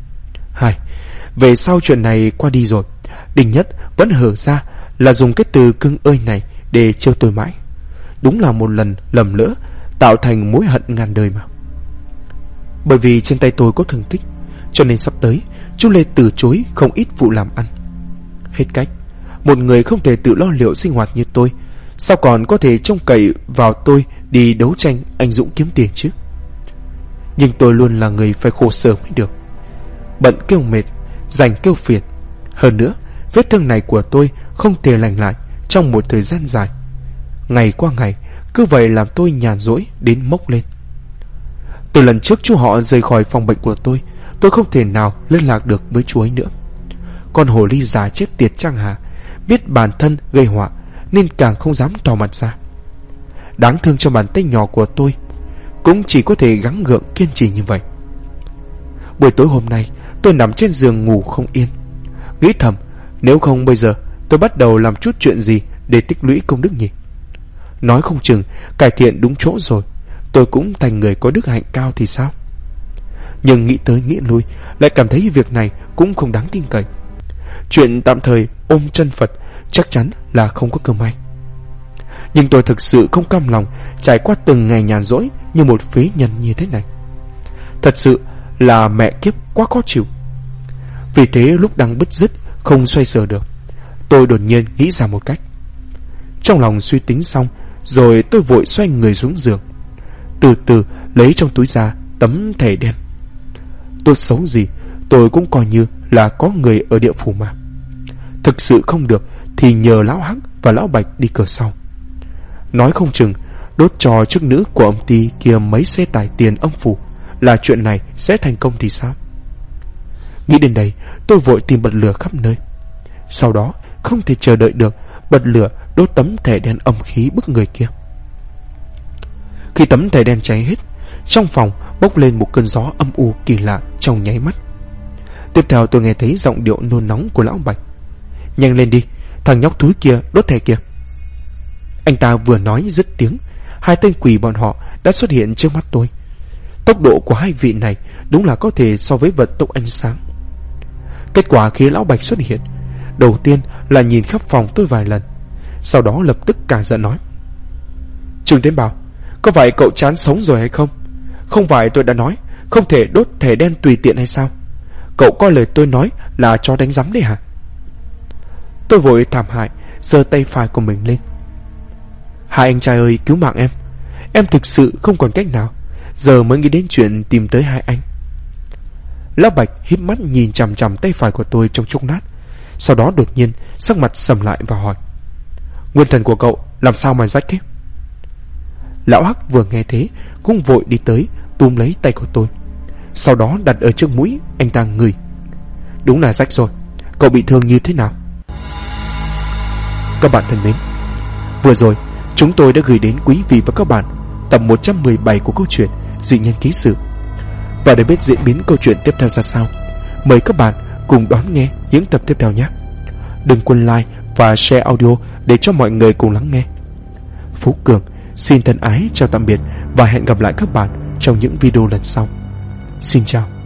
Về sau chuyện này qua đi rồi, Đinh Nhất vẫn hở ra là dùng cái từ cưng ơi này để trêu tôi mãi. Đúng là một lần lầm lỡ tạo thành mối hận ngàn đời mà. Bởi vì trên tay tôi có thương tích, cho nên sắp tới chú Lê từ chối không ít vụ làm ăn. Hết cách, một người không thể tự lo liệu sinh hoạt như tôi, sao còn có thể trông cậy vào tôi đi đấu tranh anh dũng kiếm tiền chứ? Nhưng tôi luôn là người phải khổ sở mới được. Bận kêu mệt, rảnh kêu phiền. Hơn nữa, vết thương này của tôi không thể lành lại trong một thời gian dài. Ngày qua ngày, cứ vậy làm tôi nhàn rỗi đến mốc lên. Từ lần trước chú họ rời khỏi phòng bệnh của tôi không thể nào liên lạc được với chú ấy nữa. Con hồ ly già chết tiệt Trang Hà biết bản thân gây họa nên càng không dám tỏ mặt ra. Đáng thương cho bàn tay nhỏ của tôi, cũng chỉ có thể gắng gượng kiên trì như vậy. Buổi tối hôm nay tôi nằm trên giường ngủ không yên, nghĩ thầm nếu không bây giờ tôi bắt đầu làm chút chuyện gì để tích lũy công đức nhỉ. Nói không chừng cải thiện đúng chỗ rồi, tôi cũng thành người có đức hạnh cao thì sao? Nhưng nghĩ tới nghĩ lui lại cảm thấy việc này cũng không đáng tin cậy. Chuyện tạm thời ôm chân Phật chắc chắn là không có cơ may. Nhưng tôi thực sự không cam lòng trải qua từng ngày nhàn rỗi như một phế nhân như thế này. Thật sự là mẹ kiếp quá khó chịu. Vì thế lúc đang bứt rứt không xoay sở được, tôi đột nhiên nghĩ ra một cách. Trong lòng suy tính xong rồi tôi vội xoay người xuống giường, từ từ lấy trong túi ra tấm thẻ đen. Tốt xấu gì tôi cũng coi như là có người ở địa phủ mà. Thực sự không được thì nhờ lão Hắc và lão Bạch đi cửa sau. Nói không chừng đốt cho chức nữ của ông Ti kia mấy xe tải tiền âm phủ là chuyện này sẽ thành công thì sao? Nghĩ đến đây, tôi vội tìm bật lửa khắp nơi. Sau đó không thể chờ đợi được, bật lửa đốt tấm thẻ đen âm khí bức người kia. Khi tấm thẻ đen cháy hết, trong phòng bốc lên một cơn gió âm u kỳ lạ trong nháy mắt. Tiếp theo tôi nghe thấy giọng điệu nôn nóng của lão Bạch. Nhanh lên đi, thằng nhóc thúi kia đốt thẻ kia. Anh ta vừa nói dứt tiếng, hai tên quỷ bọn họ đã xuất hiện trước mắt tôi. Tốc độ của hai vị này đúng là có thể so với vận tốc ánh sáng. Kết quả khi lão Bạch xuất hiện, đầu tiên là nhìn khắp phòng tôi vài lần, sau đó lập tức cả giận nói: Trương Tiến Bảo, có phải cậu chán sống rồi hay không? Không phải tôi đã nói không thể đốt thẻ đen tùy tiện hay sao? Cậu coi lời tôi nói là cho đánh rắm đấy hả? Tôi vội thảm hại giơ tay phải của mình lên. Hai anh trai ơi, cứu mạng em thực sự không còn cách nào, giờ mới nghĩ đến chuyện tìm tới hai anh. Lão Bạch híp mắt nhìn chằm chằm tay phải của tôi trong chốc lát, sau đó đột nhiên sắc mặt sầm lại và hỏi: Nguyên thần của cậu làm sao mà rách thế? Lão Hắc vừa nghe thế cũng vội đi tới túm lấy tay của tôi, sau đó đặt ở trước mũi anh ta ngửi. Đúng là rách rồi. Cậu bị thương như thế nào? Các bạn thân mến, vừa rồi chúng tôi đã gửi đến quý vị và các bạn tập 117 của câu chuyện Dị Nhân Ký Sự. Và để biết diễn biến câu chuyện tiếp theo ra sao, mời các bạn cùng đón nghe những tập tiếp theo nhé. Đừng quên like và share audio để cho mọi người cùng lắng nghe. Phú Cường xin thân ái chào tạm biệt và hẹn gặp lại các bạn trong những video lần sau. Xin chào.